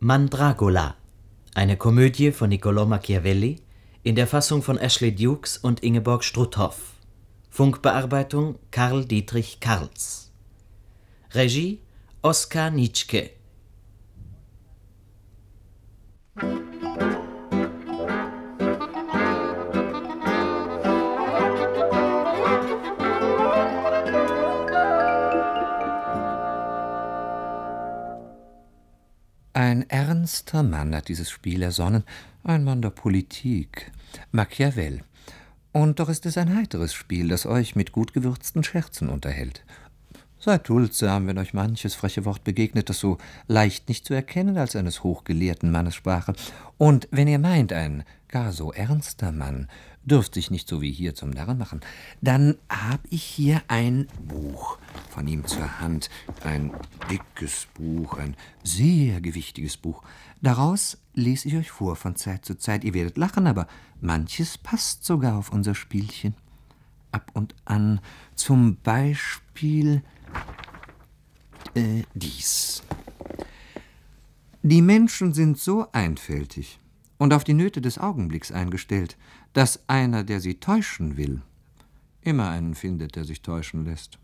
Mandragola, eine Komödie von Niccolò Machiavelli in der Fassung von Ashley Dukes und Ingeborg Struthoff. Funkbearbeitung Karl Dietrich Karls. Regie Oskar Nitschke. Ein ernster Mann hat dieses Spiel ersonnen, ein Mann der Politik, Machiavel. Und doch ist es ein heiteres Spiel, das euch mit gut gewürzten Scherzen unterhält. Seid duldsam, wenn euch manches freche Wort begegnet, das so leicht nicht zu erkennen als eines hochgelehrten Mannes Sprache. Und wenn ihr meint, ein gar so ernster Mann dürft sich nicht so wie hier zum Narren machen, dann hab ich hier ein Buch von ihm zur Hand. Ein dickes Buch, ein sehr gewichtiges Buch. Daraus lese ich euch vor von Zeit zu Zeit. Ihr werdet lachen, aber manches passt sogar auf unser Spielchen. Ab und an zum Beispiel dies. Die Menschen sind so einfältig und auf die Nöte des Augenblicks eingestellt, dass einer, der sie täuschen will, immer einen findet, der sich täuschen lässt.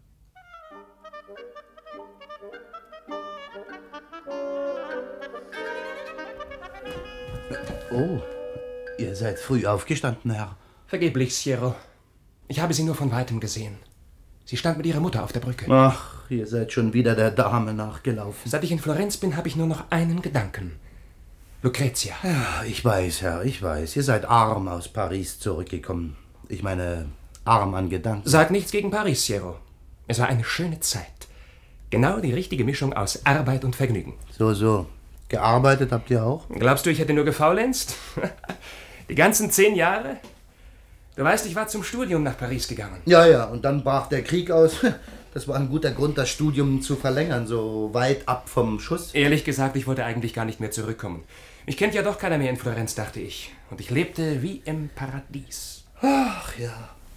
Oh, ihr seid früh aufgestanden, Herr. Vergeblich, Siero. Ich habe sie nur von Weitem gesehen. Sie stand mit ihrer Mutter auf der Brücke. Ach, ihr seid schon wieder der Dame nachgelaufen. Seit ich in Florenz bin, habe ich nur noch einen Gedanken. Lucretia. Ja, ich weiß, Herr, ich weiß. Ihr seid arm aus Paris zurückgekommen. Ich meine, arm an Gedanken. Sag nichts gegen Paris, Siero. Es war eine schöne Zeit. Genau die richtige Mischung aus Arbeit und Vergnügen. So. Gearbeitet habt ihr auch? Glaubst du, ich hätte nur gefaulenzt? Die ganzen 10 Jahre? Du weißt, ich war zum Studium nach Paris gegangen. Ja, und dann brach der Krieg aus. Das war ein guter Grund, das Studium zu verlängern, so weit ab vom Schuss. Ehrlich gesagt, ich wollte eigentlich gar nicht mehr zurückkommen. Mich kennt ja doch keiner mehr in Florenz, dachte ich. Und ich lebte wie im Paradies. Ach ja,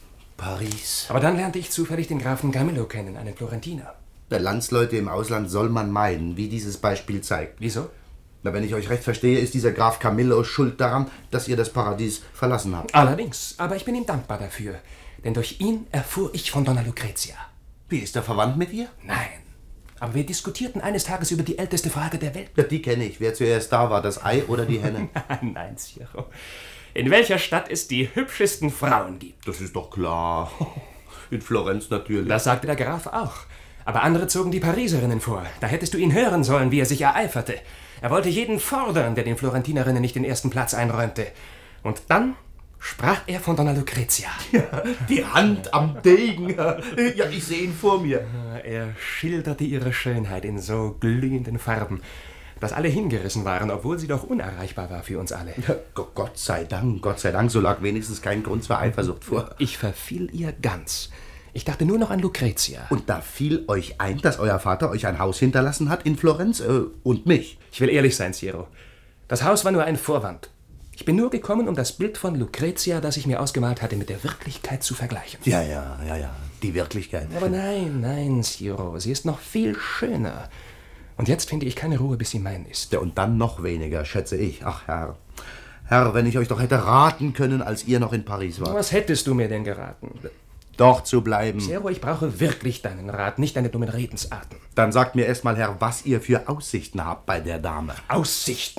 Paris. Aber dann lernte ich zufällig den Grafen Camillo kennen, einen Florentiner. Der Landsleute im Ausland soll man meiden, wie dieses Beispiel zeigt. Wieso? Na, wenn ich euch recht verstehe, ist dieser Graf Camillo schuld daran, dass ihr das Paradies verlassen habt. Allerdings, aber ich bin ihm dankbar dafür. Denn durch ihn erfuhr ich von Donna Lucretia. Wie, ist er verwandt mit ihr? Nein. Aber wir diskutierten eines Tages über die älteste Frage der Welt. Ja, die kenne ich. Wer zuerst da war, das Ei oder die Henne? Nein, Siero. In welcher Stadt es die hübschesten Frauen gibt. Das ist doch klar. In Florenz natürlich. Das sagte der Graf auch. Aber andere zogen die Pariserinnen vor. Da hättest du ihn hören sollen, wie er sich ereiferte. Er wollte jeden fordern, der den Florentinerinnen nicht den ersten Platz einräumte. Und dann sprach er von Donna Lucretia. Ja, die Hand am Degen. Ja, ich sehe ihn vor mir. Er schilderte ihre Schönheit in so glühenden Farben, dass alle hingerissen waren, obwohl sie doch unerreichbar war für uns alle. Ja, Gott sei Dank, so lag wenigstens kein Grund zur Eifersucht vor. Ich verfiel ihr ganz. Ich dachte nur noch an Lucretia. Und da fiel euch ein, dass euer Vater euch ein Haus hinterlassen hat in Florenz und mich. Ich will ehrlich sein, Siero. Das Haus war nur ein Vorwand. Ich bin nur gekommen, um das Bild von Lucretia, das ich mir ausgemalt hatte, mit der Wirklichkeit zu vergleichen. Ja, die Wirklichkeit. Aber nein, Siero, sie ist noch viel schöner. Und jetzt finde ich keine Ruhe, bis sie mein ist. Ja, und dann noch weniger, schätze ich. Ach, Herr, wenn ich euch doch hätte raten können, als ihr noch in Paris wart. Was hättest du mir denn geraten? Dort zu bleiben. Siero, ich brauche wirklich deinen Rat, nicht deine dummen Redensarten. Dann sagt mir erst mal, Herr, was ihr für Aussichten habt bei der Dame. Aussichten?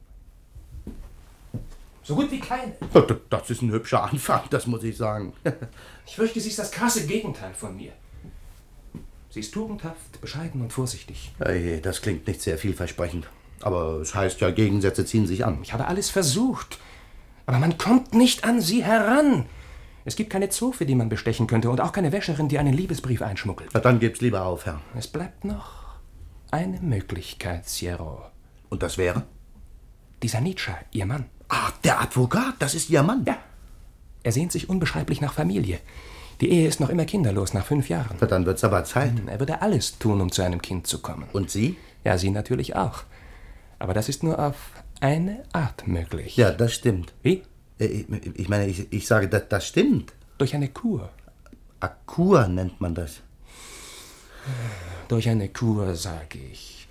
So gut wie keine. Das ist ein hübscher Anfang, das muss ich sagen. Ich fürchte, sie ist das krasse Gegenteil von mir. Sie ist tugendhaft, bescheiden und vorsichtig. Hey, das klingt nicht sehr vielversprechend. Aber es heißt ja, Gegensätze ziehen sich an. Ich habe alles versucht. Aber man kommt nicht an sie heran. Es gibt keine Zofe, die man bestechen könnte und auch keine Wäscherin, die einen Liebesbrief einschmuggelt. Na, dann geb's lieber auf, Herr. Es bleibt noch eine Möglichkeit, Siero. Und das wäre? Dieser Nietzsche, ihr Mann. Ach, der Advokat, das ist Ihr Mann? Ja. Er sehnt sich unbeschreiblich nach Familie. Die Ehe ist noch immer kinderlos nach 5 Jahren. Na, dann wird's aber Zeit. Er würde alles tun, um zu einem Kind zu kommen. Und Sie? Ja, Sie natürlich auch. Aber das ist nur auf eine Art möglich. Ja, das stimmt. Wie? Ich meine, ich sage, das stimmt. Durch eine Kur. A Kur nennt man das. Durch eine Kur, sage ich.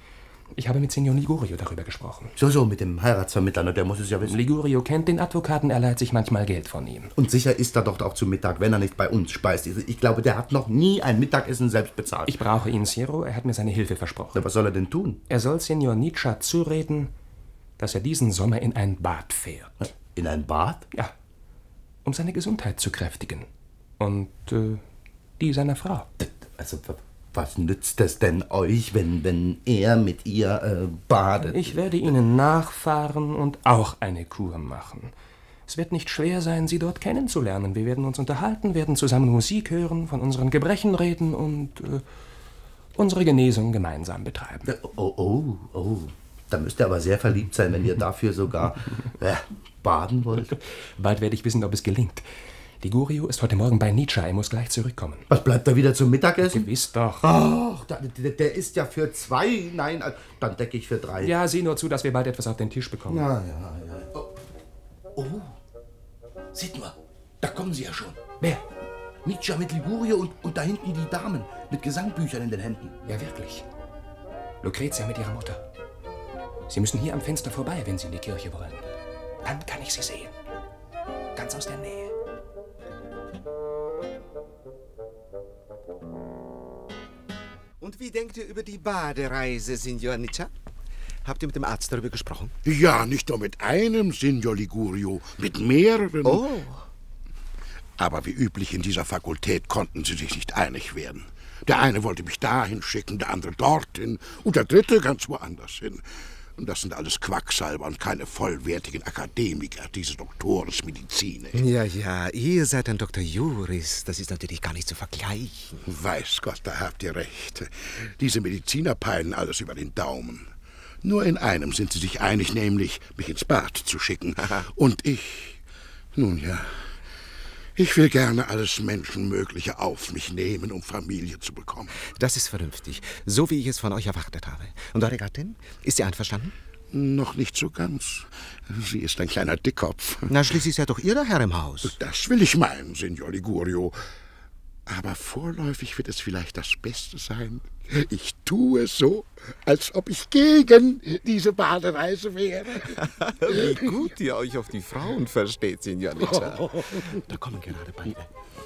Ich habe mit Signor Ligurio darüber gesprochen. So, mit dem Heiratsvermittler, ne? Der muss es ja wissen. Ligurio kennt den Advokaten, er leiht sich manchmal Geld von ihm. Und sicher isst er doch auch zu Mittag, wenn er nicht bei uns speist. Ich glaube, der hat noch nie ein Mittagessen selbst bezahlt. Ich brauche ihn, Ciro. Er hat mir seine Hilfe versprochen. Na, was soll er denn tun? Er soll Signor Nietzsche zureden, dass er diesen Sommer in ein Bad fährt. In ein Bad? Ja, um seine Gesundheit zu kräftigen. Und die seiner Frau. Also, was nützt es denn euch, wenn er mit ihr badet? Ich werde Ihnen nachfahren und auch eine Kur machen. Es wird nicht schwer sein, Sie dort kennenzulernen. Wir werden uns unterhalten, werden zusammen Musik hören, von unseren Gebrechen reden und unsere Genesung gemeinsam betreiben. Oh. Da müsst ihr aber sehr verliebt sein, wenn ihr dafür sogar baden wollt. Bald werde ich wissen, ob es gelingt. Ligurio ist heute Morgen bei Nietzsche. Er muss gleich zurückkommen. Was, bleibt er wieder zum Mittagessen? Gewiss doch. Ach, der ist ja für 2. Nein, dann decke ich für 3. Ja, sieh nur zu, dass wir bald etwas auf den Tisch bekommen. Ja. Oh, seht nur, da kommen sie ja schon. Wer? Nietzsche mit Ligurio und da hinten die Damen mit Gesangbüchern in den Händen. Ja, wirklich. Lucretia mit ihrer Mutter. Sie müssen hier am Fenster vorbei, wenn Sie in die Kirche wollen. Dann kann ich Sie sehen. Ganz aus der Nähe. Und wie denkt ihr über die Badereise, Signor Nietzsche? Habt ihr mit dem Arzt darüber gesprochen? Ja, nicht nur mit einem, Signor Ligurio, mit mehreren. Oh. Aber wie üblich in dieser Fakultät konnten sie sich nicht einig werden. Der eine wollte mich dahin schicken, der andere dorthin und der dritte ganz woanders hin. Und das sind alles Quacksalber und keine vollwertigen Akademiker, diese Doctores Medicinae. Ja, ihr seid ein Dr. Juris. Das ist natürlich gar nicht zu vergleichen. Weiß Gott, da habt ihr recht. Diese Mediziner peilen alles über den Daumen. Nur in einem sind sie sich einig, nämlich mich ins Bad zu schicken. Und ich, nun ja, ich will gerne alles Menschenmögliche auf mich nehmen, um Familie zu bekommen. Das ist vernünftig, so wie ich es von euch erwartet habe. Und eure Gattin, ist sie einverstanden? Noch nicht so ganz. Sie ist ein kleiner Dickkopf. Na, schließlich seid doch ihr der Herr im Haus. Das will ich meinen, Signor Ligurio. Aber vorläufig wird es vielleicht das Beste sein. Ich tue es so, als ob ich gegen diese Badereise wäre. Wie gut ihr euch auf die Frauen versteht, Signor Nietzsche. Da kommen gerade beide.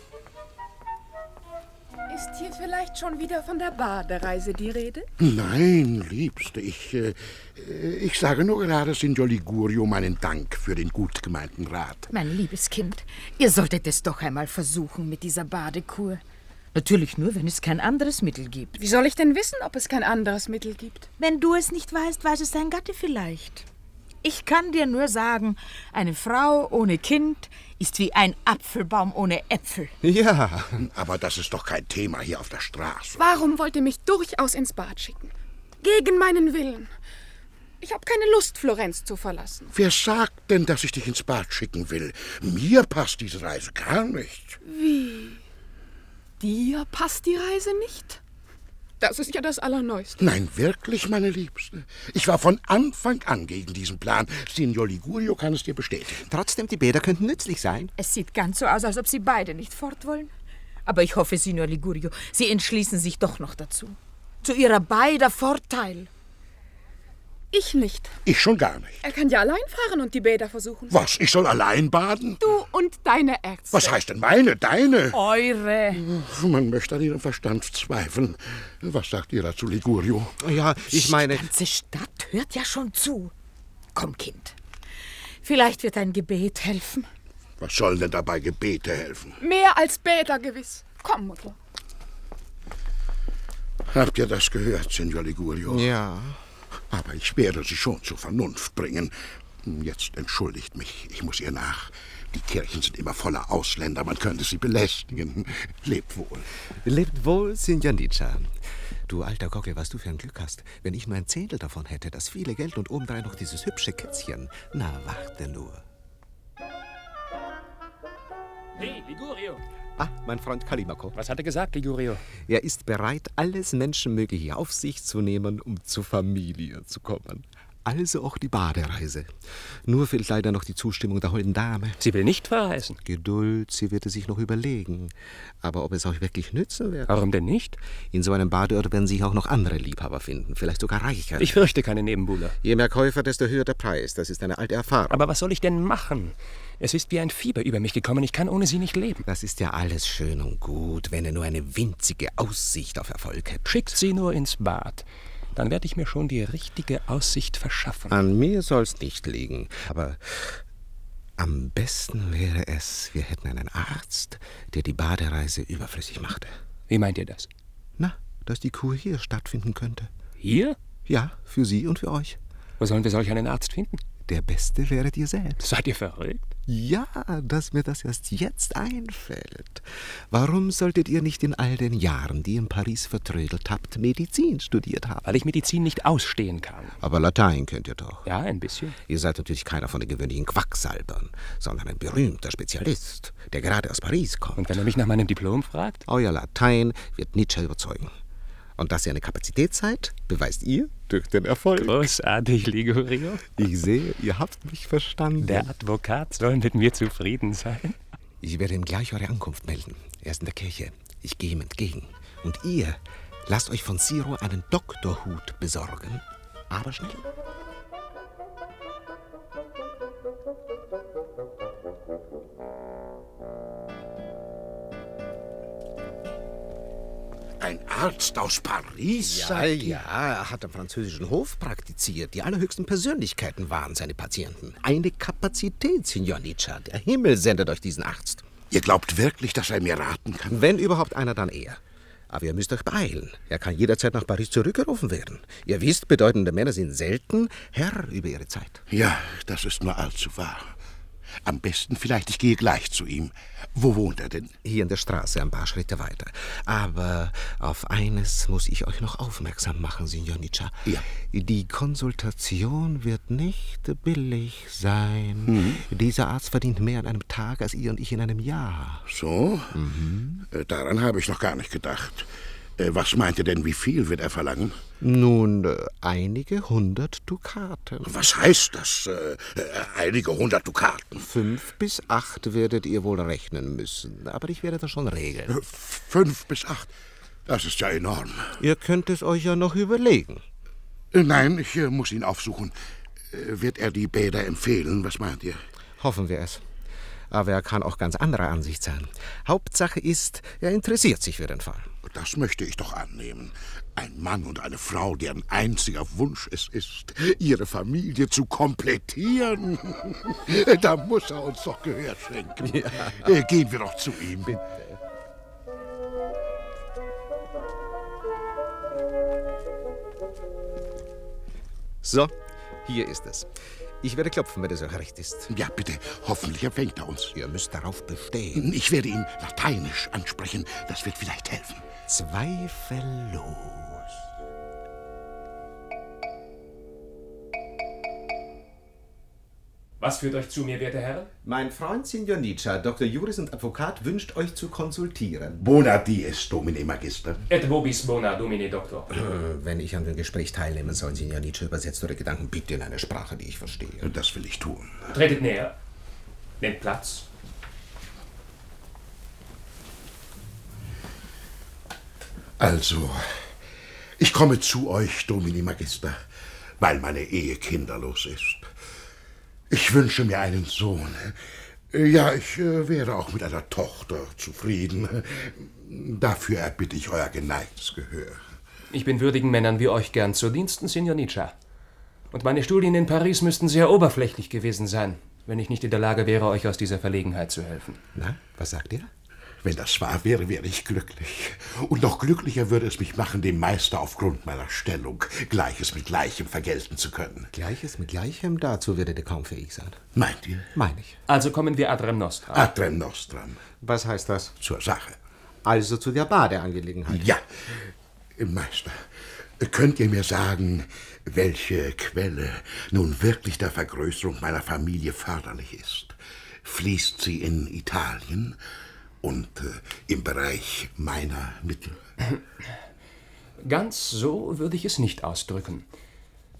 Ist hier vielleicht schon wieder von der Badereise die Rede? Nein, Liebste, ich sage nur gerade Signor Ligurio meinen Dank für den gut gemeinten Rat. Mein liebes Kind, ihr solltet es doch einmal versuchen mit dieser Badekur. Natürlich nur, wenn es kein anderes Mittel gibt. Wie soll ich denn wissen, ob es kein anderes Mittel gibt? Wenn du es nicht weißt, weiß es dein Gatte vielleicht. Ich kann dir nur sagen, eine Frau ohne Kind ist wie ein Apfelbaum ohne Äpfel. Ja. Aber das ist doch kein Thema hier auf der Straße. Warum wollt ihr mich durchaus ins Bad schicken? Gegen meinen Willen. Ich habe keine Lust, Florenz zu verlassen. Wer sagt denn, dass ich dich ins Bad schicken will? Mir passt diese Reise gar nicht. Wie? Dir passt die Reise nicht? Das ist ja das Allerneueste. Nein, wirklich, meine Liebste. Ich war von Anfang an gegen diesen Plan. Signor Ligurio kann es dir bestätigen. Trotzdem, die Bäder könnten nützlich sein. Es sieht ganz so aus, als ob sie beide nicht fort wollen. Aber ich hoffe, Signor Ligurio, Sie entschließen sich doch noch dazu. Zu ihrer beider Vorteil. Ich nicht. Ich schon gar nicht. Er kann ja allein fahren und die Bäder versuchen. Was, ich soll allein baden? Du und deine Ärzte. Was heißt denn meine, deine? Eure. Man möchte an ihrem Verstand zweifeln. Was sagt ihr dazu, Ligurio? Ja, ich meine... Die ganze Stadt hört ja schon zu. Komm, Kind. Vielleicht wird ein Gebet helfen. Was sollen denn dabei Gebete helfen? Mehr als Bäder gewiss. Komm, Mutter. Habt ihr das gehört, Signor Ligurio? Ja. Aber ich werde sie schon zur Vernunft bringen. Jetzt entschuldigt mich, ich muss ihr nach. Die Kirchen sind immer voller Ausländer, man könnte sie belästigen. Lebt wohl. Lebt wohl, Signor Nietzsche. Du alter Gockel, was du für ein Glück hast. Wenn ich nur ein Zehntel davon hätte, das viele Geld und obendrein noch dieses hübsche Kätzchen. Na, warte nur. Hey, Ligurio. Ah, mein Freund Callimaco. Was hat er gesagt, Ligurio? Er ist bereit, alles Menschenmögliche auf sich zu nehmen, um zur Familie zu kommen. Also auch die Badereise. Nur fehlt leider noch die Zustimmung der holden Dame. Sie will nicht verreisen. Geduld, sie wird es sich noch überlegen. Aber ob es euch wirklich nützen wird? Warum denn nicht? In so einem Badeort werden sich auch noch andere Liebhaber finden. Vielleicht sogar reicher. Ich fürchte keine Nebenbuhler. Je mehr Käufer, desto höher der Preis. Das ist eine alte Erfahrung. Aber was soll ich denn machen? Es ist wie ein Fieber über mich gekommen. Ich kann ohne sie nicht leben. Das ist ja alles schön und gut, wenn ihr nur eine winzige Aussicht auf Erfolg habt. Schickt sie nur ins Bad. Dann werde ich mir schon die richtige Aussicht verschaffen. An mir soll's nicht liegen. Aber am besten wäre es, wir hätten einen Arzt, der die Badereise überflüssig machte. Wie meint ihr das? Na, dass die Kur hier stattfinden könnte. Hier? Ja, für Sie und für euch. Wo sollen wir solch einen Arzt finden? Der Beste wäret ihr selbst. Seid ihr verrückt? Ja, dass mir das erst jetzt einfällt. Warum solltet ihr nicht in all den Jahren, die ihr in Paris vertrödelt habt, Medizin studiert haben? Weil ich Medizin nicht ausstehen kann. Aber Latein könnt ihr doch. Ja, ein bisschen. Ihr seid natürlich keiner von den gewöhnlichen Quacksalbern, sondern ein berühmter Spezialist, der gerade aus Paris kommt. Und wenn er mich nach meinem Diplom fragt? Euer Latein wird Nietzsche überzeugen. Und dass ihr eine Kapazität seid, beweist ihr durch den Erfolg. Großartig, Ligurio. Ich sehe, ihr habt mich verstanden. Der Advokat soll mit mir zufrieden sein. Ich werde ihm gleich eure Ankunft melden. Er ist in der Kirche. Ich gehe ihm entgegen. Und ihr lasst euch von Ciro einen Doktorhut besorgen. Aber schnell. Ein Arzt aus Paris? Ja, er hat am französischen Hof praktiziert. Die allerhöchsten Persönlichkeiten waren seine Patienten. Eine Kapazität, Signor Nietzsche. Der Himmel sendet euch diesen Arzt. Ihr glaubt wirklich, dass er mir raten kann? Wenn überhaupt einer, dann er. Aber ihr müsst euch beeilen. Er kann jederzeit nach Paris zurückgerufen werden. Ihr wisst, bedeutende Männer sind selten Herr über ihre Zeit. Ja, das ist nur allzu wahr. Am besten vielleicht, ich gehe gleich zu ihm. Wo wohnt er denn? Hier in der Straße, ein paar Schritte weiter. Aber auf eines muss ich euch noch aufmerksam machen, Signor Nietzsche. Ja. Die Konsultation wird nicht billig sein. Dieser Arzt verdient mehr an einem Tag als ihr und ich in einem Jahr. So? Daran habe ich noch gar nicht gedacht. Was meint ihr denn, wie viel wird er verlangen? Nun, einige 100 Dukaten. Was heißt das? Einige 100 Dukaten? 5 bis 8 werdet ihr wohl rechnen müssen. Aber ich werde das schon regeln. 5 bis 8? Das ist ja enorm. Ihr könnt es euch ja noch überlegen. Nein, ich muss ihn aufsuchen. Wird er die Bäder empfehlen? Was meint ihr? Hoffen wir es. Aber er kann auch ganz anderer Ansicht sein. Hauptsache ist, er interessiert sich für den Fall. Das möchte ich doch annehmen. Ein Mann und eine Frau, deren einziger Wunsch es ist, ihre Familie zu komplettieren. Da muss er uns doch Gehör schenken. Ja. Gehen wir doch zu ihm. Bitte. So, hier ist es. Ich werde klopfen, wenn es euch recht ist. Ja, bitte. Hoffentlich empfängt er uns. Ihr müsst darauf bestehen. Ich werde ihn lateinisch ansprechen. Das wird vielleicht helfen. Zweifellos. Was führt euch zu mir, werte Herren? Mein Freund Signor Nietzsche, Dr. Juris und Advokat, wünscht euch zu konsultieren. Bona dies, Domine Magister. Et vobis bona, Domine Doctor. Wenn ich an dem Gespräch teilnehmen soll, Signor Nietzsche, übersetzt eure Gedanken bitte in eine Sprache, die ich verstehe. Das will ich tun. Tretet näher. Nehmt Platz. Also, ich komme zu euch, Domine Magister, weil meine Ehe kinderlos ist. Ich wünsche mir einen Sohn. Ja, ich wäre auch mit einer Tochter zufrieden. Dafür erbitte ich euer geneigtes Gehör. Ich bin würdigen Männern wie euch gern zu Diensten, Signor Nietzsche. Und meine Studien in Paris müssten sehr oberflächlich gewesen sein, wenn ich nicht in der Lage wäre, euch aus dieser Verlegenheit zu helfen. Na, was sagt ihr? Wenn das wahr wäre, wäre ich glücklich. Und noch glücklicher würde es mich machen, dem Meister aufgrund meiner Stellung Gleiches mit Gleichem vergelten zu können. Gleiches mit Gleichem? Dazu werdet ihr kaum fähig sein. Meint ihr? Meine ich. Also kommen wir ad rem nostram. Ad rem nostram. Was heißt das? Zur Sache. Also zu der Badeangelegenheit. Ja. Meister, könnt ihr mir sagen, welche Quelle nun wirklich der Vergrößerung meiner Familie förderlich ist? Fließt sie in Italien und im Bereich meiner Mittel? Ganz so würde ich es nicht ausdrücken.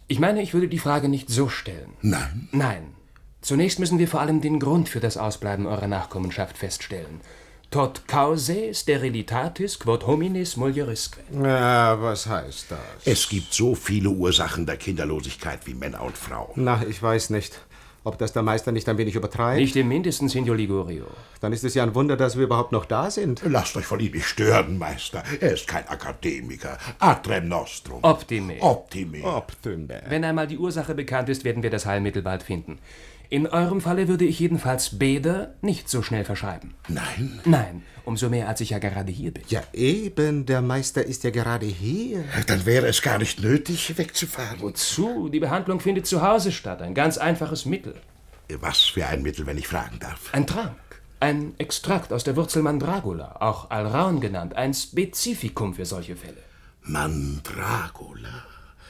Ich meine, ich würde die Frage nicht so stellen. Nein? Nein. Zunächst müssen wir vor allem den Grund für das Ausbleiben eurer Nachkommenschaft feststellen. Tot causae sterilitatis quod hominis mulierisque. Ja, was heißt das? Es gibt so viele Ursachen der Kinderlosigkeit wie Männer und Frauen. Na, ich weiß nicht. Ob das der Meister nicht ein wenig übertreibt? Nicht im Mindesten, Signor Ligurio. Dann ist es ja ein Wunder, dass wir überhaupt noch da sind. Lasst euch von ihm nicht stören, Meister. Er ist kein Akademiker. Atrem nostrum. Optime. Optime. Optime. Wenn einmal die Ursache bekannt ist, werden wir das Heilmittel bald finden. In eurem Falle würde ich jedenfalls Bäder nicht so schnell verschreiben. Nein? Nein, umso mehr, als ich ja gerade hier bin. Ja, eben. Der Meister ist ja gerade hier. Dann wäre es gar nicht nötig, wegzufahren. Wozu? Die Behandlung findet zu Hause statt. Ein ganz einfaches Mittel. Was für ein Mittel, wenn ich fragen darf? Ein Trank. Ein Extrakt aus der Wurzel Mandragula, auch Alraun genannt. Ein Spezifikum für solche Fälle. Mandragula.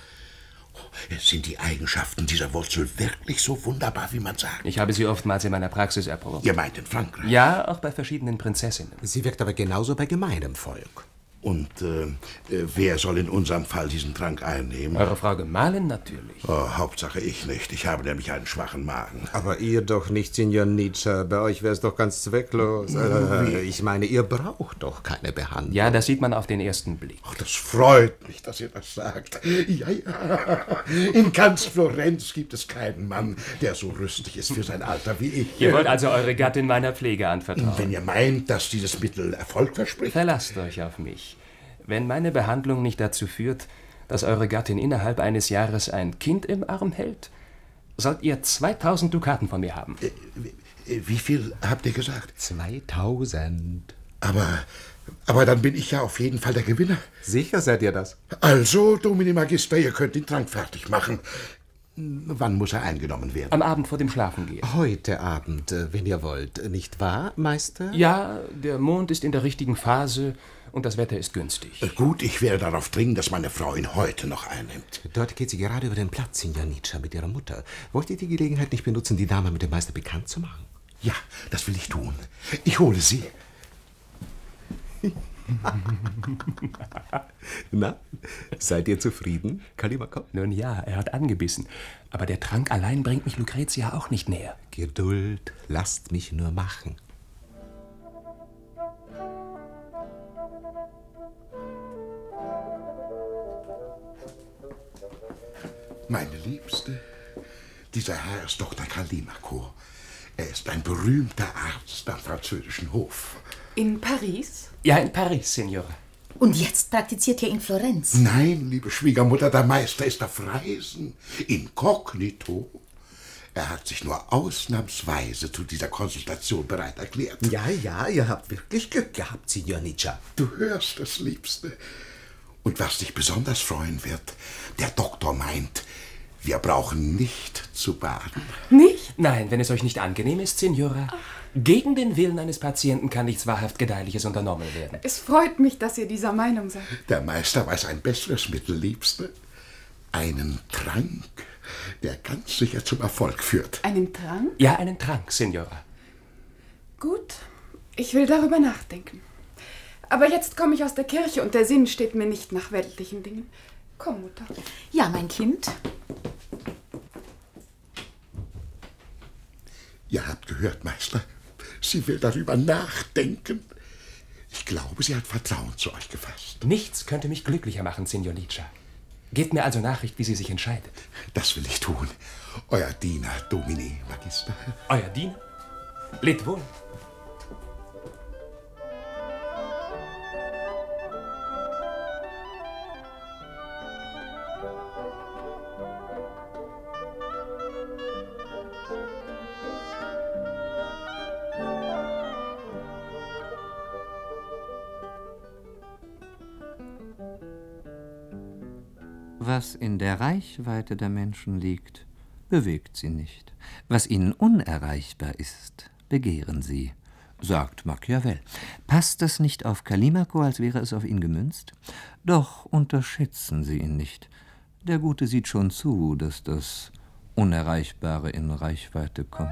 Sind die Eigenschaften dieser Wurzel wirklich so wunderbar, wie man sagt? Ich habe sie oftmals in meiner Praxis erprobt. Ihr meint in Frankreich? Ja, auch bei verschiedenen Prinzessinnen. Sie wirkt aber genauso bei gemeinem Volk. Und wer soll in unserem Fall diesen Trank einnehmen? Eure Frau Gemahlin natürlich. Oh, Hauptsache ich nicht. Ich habe nämlich einen schwachen Magen. Aber ihr doch nicht, Signor Nietzsche. Bei euch wäre es doch ganz zwecklos. Ich meine, ihr braucht doch keine Behandlung. Ja, das sieht man auf den ersten Blick. Ach, das freut mich, dass ihr das sagt. Ja. In ganz Florenz gibt es keinen Mann, der so rüstig ist für sein Alter wie ich. Ihr wollt also eure Gattin meiner Pflege anvertrauen? Wenn ihr meint, dass dieses Mittel Erfolg verspricht. Verlasst euch auf mich. Wenn meine Behandlung nicht dazu führt, dass eure Gattin innerhalb eines Jahres ein Kind im Arm hält, sollt ihr 2000 Dukaten von mir haben. Wie viel habt ihr gesagt? 2000. Aber dann bin ich ja auf jeden Fall der Gewinner. Sicher seid ihr das? Also, Domini Magister, ihr könnt den Trank fertig machen. Wann muss er eingenommen werden? Am Abend vor dem Schlafengehen. Heute Abend, wenn ihr wollt. Nicht wahr, Meister? Ja, der Mond ist in der richtigen Phase und das Wetter ist günstig. Gut, ich werde darauf dringen, dass meine Frau ihn heute noch einnimmt. Dort geht sie gerade über den Platz, Signor Nietzsche, mit ihrer Mutter. Wollt ihr die Gelegenheit nicht benutzen, die Dame mit dem Meister bekannt zu machen? Ja, das will ich tun. Ich hole sie. Na, seid ihr zufrieden, Callimaco? Nun ja, er hat angebissen. Aber der Trank allein bringt mich Lucretia auch nicht näher. Geduld, lasst mich nur machen. Meine Liebste, dieser Herr ist Dr. Callimaco. Er ist ein berühmter Arzt am französischen Hof. In Paris? Ja, in Paris, Signora. Und jetzt praktiziert er in Florenz. Nein, liebe Schwiegermutter, der Meister ist auf Reisen. Inkognito. Er hat sich nur ausnahmsweise zu dieser Konsultation bereit erklärt. Ja, ihr habt wirklich Glück gehabt, Signor Nietzsche. Du hörst es, Liebste. Und was dich besonders freuen wird, der Doktor meint, wir brauchen nicht zu baden. Nicht? Nein, wenn es euch nicht angenehm ist, Signora. Gegen den Willen eines Patienten kann nichts wahrhaft Gedeihliches unternommen werden. Es freut mich, dass ihr dieser Meinung seid. Der Meister weiß ein besseres Mittel, Liebste. Einen Trank, der ganz sicher zum Erfolg führt. Einen Trank? Ja, einen Trank, Signora. Gut, ich will darüber nachdenken. Aber jetzt komme ich aus der Kirche und der Sinn steht mir nicht nach weltlichen Dingen. Komm, Mutter. Ja, mein Kind. Ihr habt gehört, Meister. Sie will darüber nachdenken. Ich glaube, sie hat Vertrauen zu euch gefasst. Nichts könnte mich glücklicher machen, Signor Nietzsche. Gebt mir also Nachricht, wie sie sich entscheidet. Das will ich tun. Euer Diener, Domini Magister. Euer Diener? Lebt wohl. Was in der Reichweite der Menschen liegt, bewegt sie nicht. Was ihnen unerreichbar ist, begehren sie, sagt Machiavel. Passt es nicht auf Callimaco, als wäre es auf ihn gemünzt? Doch unterschätzen Sie ihn nicht. Der Gute sieht schon zu, dass das Unerreichbare in Reichweite kommt.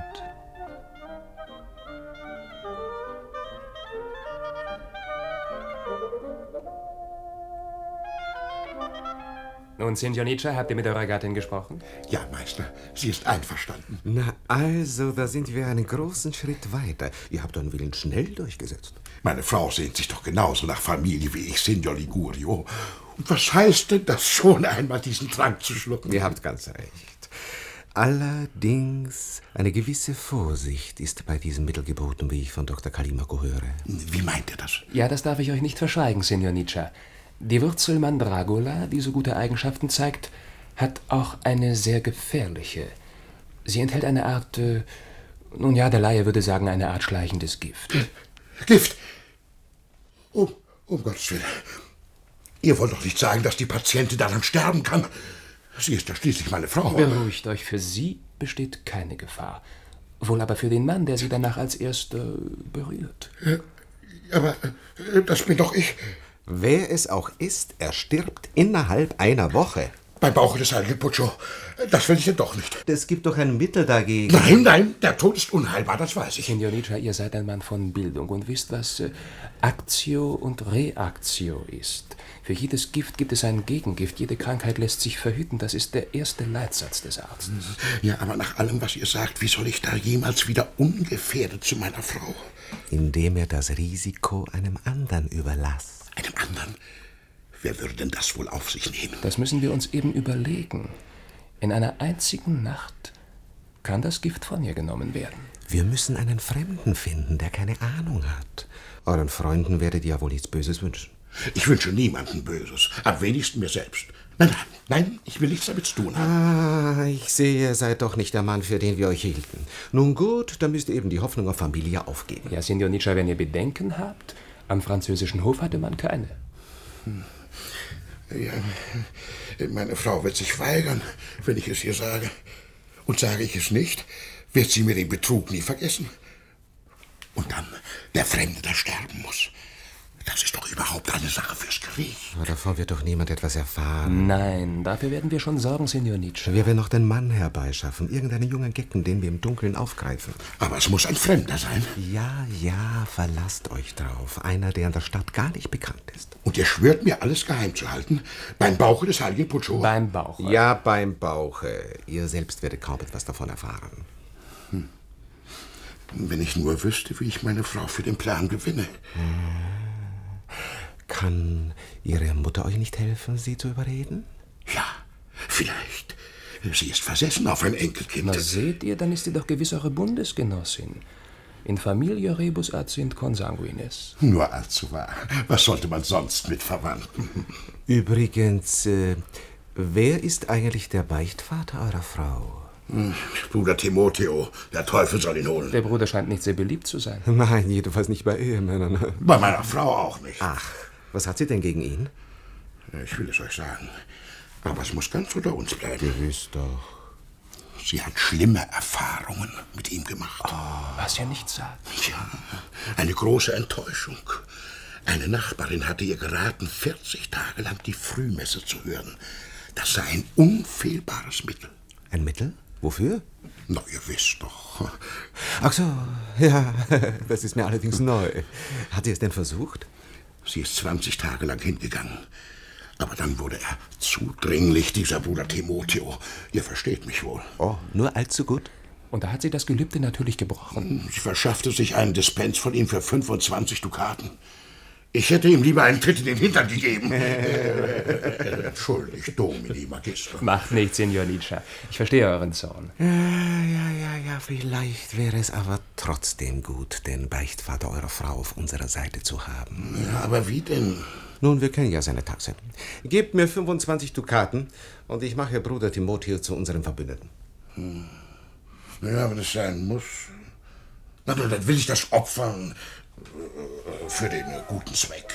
Nun, Signor Nietzsche, habt ihr mit eurer Gattin gesprochen? Ja, Meister, sie ist einverstanden. Na also, da sind wir einen großen Schritt weiter. Ihr habt euren Willen schnell durchgesetzt. Meine Frau sehnt sich doch genauso nach Familie wie ich, Signor Ligurio. Und was heißt denn das schon einmal, diesen Trank zu schlucken? Ihr habt ganz recht. Allerdings, eine gewisse Vorsicht ist bei diesem Mittel geboten, wie ich von Dr. Callimaco höre. Wie meint ihr das? Ja, das darf ich euch nicht verschweigen, Signor Nietzsche. Die Wurzel Mandragola, die so gute Eigenschaften zeigt, hat auch eine sehr gefährliche. Sie enthält eine Art, nun ja, der Laie würde sagen, eine Art schleichendes Gift. Gift? Um Gottes Willen. Ihr wollt doch nicht sagen, dass die Patientin daran sterben kann. Sie ist ja schließlich meine Frau. Beruhigt euch, für sie besteht keine Gefahr. Wohl aber für den Mann, der sie danach als Erster berührt. Aber das bin doch ich. Wer es auch ist, er stirbt innerhalb einer Woche. Beim Bauche des heiligen Puccio. Das will ich denn doch nicht. Es gibt doch ein Mittel dagegen. Nein, der Tod ist unheilbar, das weiß ich. Signor Nietzsche, ihr seid ein Mann von Bildung und wisst, was Actio und Reactio ist. Für jedes Gift gibt es ein Gegengift. Jede Krankheit lässt sich verhüten. Das ist der erste Leitsatz des Arztes. Ja, aber nach allem, was ihr sagt, wie soll ich da jemals wieder ungefährdet zu meiner Frau? Indem er das Risiko einem anderen überlasst. Einem anderen? Wer würde denn das wohl auf sich nehmen? Das müssen wir uns eben überlegen. In einer einzigen Nacht kann das Gift von ihr genommen werden. Wir müssen einen Fremden finden, der keine Ahnung hat. Euren Freunden werdet ihr ja wohl nichts Böses wünschen. Ich wünsche niemandem Böses, am wenigsten mir selbst. Nein, ich will nichts damit zu tun haben. Ich sehe, ihr seid doch nicht der Mann, für den wir euch hielten. Nun gut, dann müsst ihr eben die Hoffnung auf Familie aufgeben. Ja, Signor Nietzsche, wenn ihr Bedenken habt, am französischen Hof hatte man keine. Ja, meine Frau wird sich weigern, wenn ich es ihr sage. Und sage ich es nicht, wird sie mir den Betrug nie vergessen. Und dann der Fremde, der sterben muss. Das ist doch überhaupt eine Sache fürs Gericht. Aber davon wird doch niemand etwas erfahren. Nein, dafür werden wir schon sorgen, Signor Nietzsche. Wir werden noch den Mann herbeischaffen, irgendeinen jungen Gecken, den wir im Dunkeln aufgreifen. Aber es muss ein Fremder sein. Ja, verlasst euch drauf. Einer, der in der Stadt gar nicht bekannt ist. Und ihr schwört mir, alles geheim zu halten? Beim Bauche des heiligen Puccio? Beim Bauche. Ja, beim Bauche. Ihr selbst werdet kaum etwas davon erfahren. Wenn ich nur wüsste, wie ich meine Frau für den Plan gewinne. Kann Ihre Mutter euch nicht helfen, sie zu überreden? Ja, vielleicht. Sie ist versessen auf ein Enkelkind. Na seht ihr, dann ist sie doch gewiss eure Bundesgenossin. In familia rebus aciunt consanguines. Nur allzu wahr. Was sollte man sonst mit Verwandten? Übrigens, wer ist eigentlich der Beichtvater eurer Frau? Bruder Timotheo, der Teufel soll ihn holen. Der Bruder scheint nicht sehr beliebt zu sein. Nein, jedenfalls nicht bei Ehemännern. Bei meiner Frau auch nicht. Ach, was hat sie denn gegen ihn? Ich will es euch sagen, aber es muss ganz unter uns bleiben. Gewiss doch. Sie hat schlimme Erfahrungen mit ihm gemacht. Was ihr nicht sagt. Ja, eine große Enttäuschung. Eine Nachbarin hatte ihr geraten, 40 Tage lang die Frühmesse zu hören. Das sei ein unfehlbares Mittel. Ein Mittel? Wofür? Na, ihr wisst doch. Ach so, ja, das ist mir allerdings neu. Hat sie es denn versucht? Sie ist 20 Tage lang hingegangen. Aber dann wurde er zudringlich, dieser Bruder Timotheo. Ihr versteht mich wohl. Oh, nur allzu gut. Und da hat sie das Gelübde natürlich gebrochen. Sie verschaffte sich einen Dispens von ihm für 25 Dukaten. Ich hätte ihm lieber einen Tritt in den Hintern gegeben. Entschuldigt, Domini Magister. Macht nichts, Signor Nietzsche. Ich verstehe euren Zorn. Ja, vielleicht wäre es aber trotzdem gut, den Beichtvater eurer Frau auf unserer Seite zu haben. Ja, aber wie denn? Nun, wir kennen ja seine Taxe. Gebt mir 25 Dukaten und ich mache Bruder Timotheo zu unserem Verbündeten. Ja, wenn es sein muss. Na, dann will ich das opfern für den guten Zweck.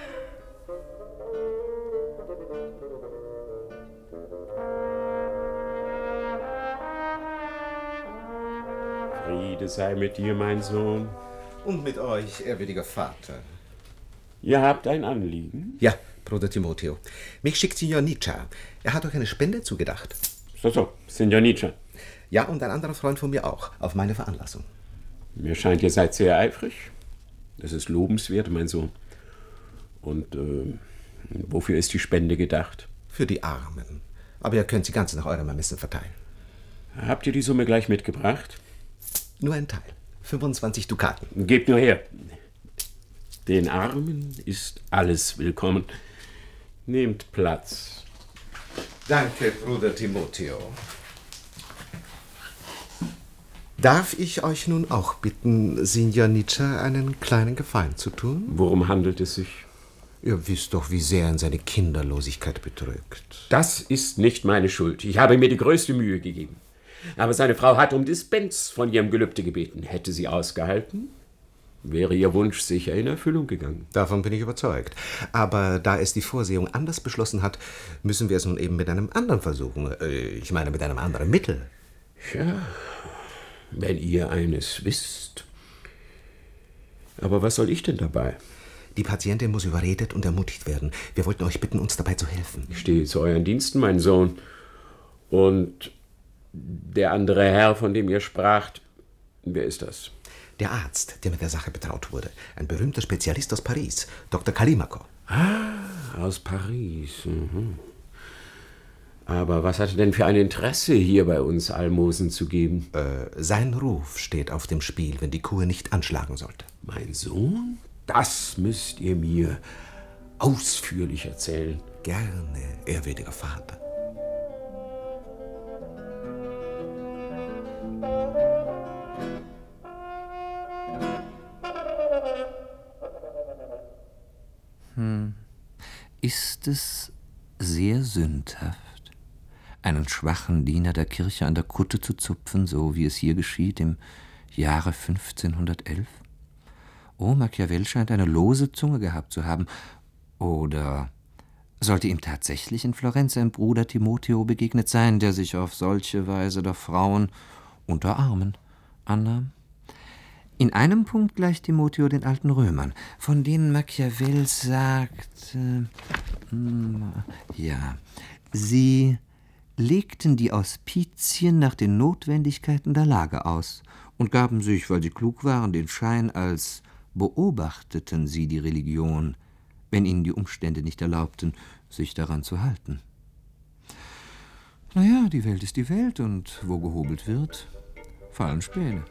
Friede sei mit dir, mein Sohn. Und mit euch, ehrwürdiger Vater. Ihr habt ein Anliegen? Ja, Bruder Timotheo. Mich schickt Signor Nietzsche. Er hat euch eine Spende zugedacht. So, Signor Nietzsche. Ja, und ein anderer Freund von mir auch, auf meine Veranlassung. Mir scheint, ihr seid sehr eifrig. Das ist lobenswert, mein Sohn. Und wofür ist die Spende gedacht? Für die Armen. Aber ihr könnt sie ganz nach eurem Ermessen verteilen. Habt ihr die Summe gleich mitgebracht? Nur ein Teil. 25 Dukaten. Gebt nur her. Den Armen ist alles willkommen. Nehmt Platz. Danke, Bruder Timoteo. Darf ich euch nun auch bitten, Signor Nietzsche einen kleinen Gefallen zu tun? Worum handelt es sich? Ihr wisst doch, wie sehr ihn seine Kinderlosigkeit bedrückt. Das ist nicht meine Schuld. Ich habe mir die größte Mühe gegeben. Aber seine Frau hat um Dispens von ihrem Gelübde gebeten. Hätte sie ausgehalten, wäre ihr Wunsch sicher in Erfüllung gegangen. Davon bin ich überzeugt. Aber da es die Vorsehung anders beschlossen hat, müssen wir es nun eben mit einem anderen versuchen. Ich meine, mit einem anderen Mittel. Ja, wenn ihr eines wisst. Aber was soll ich denn dabei? Die Patientin muss überredet und ermutigt werden. Wir wollten euch bitten, uns dabei zu helfen. Ich stehe zu euren Diensten, mein Sohn. Und der andere Herr, von dem ihr spracht, wer ist das? Der Arzt, der mit der Sache betraut wurde. Ein berühmter Spezialist aus Paris, Dr. Callimaco. Ah, aus Paris. Mhm. Aber was hat er denn für ein Interesse, hier bei uns Almosen zu geben? Sein Ruf steht auf dem Spiel, wenn die Kur nicht anschlagen sollte. Mein Sohn? Das müsst ihr mir ausführlich erzählen. Gerne, ehrwürdiger Vater. Ist es sehr sündhaft, einen schwachen Diener der Kirche an der Kutte zu zupfen, so wie es hier geschieht im Jahre 1511? Oh, Machiavel scheint eine lose Zunge gehabt zu haben. Oder sollte ihm tatsächlich in Florenz ein Bruder Timoteo begegnet sein, der sich auf solche Weise der Frauen unter Armen annahm? In einem Punkt gleicht Timoteo den alten Römern, von denen Machiavel sagt, ja, sie legten die Auspizien nach den Notwendigkeiten der Lage aus und gaben sich, weil sie klug waren, den Schein, als beobachteten sie die Religion, wenn ihnen die Umstände nicht erlaubten, sich daran zu halten. Naja, die Welt ist die Welt und wo gehobelt wird, fallen Späne.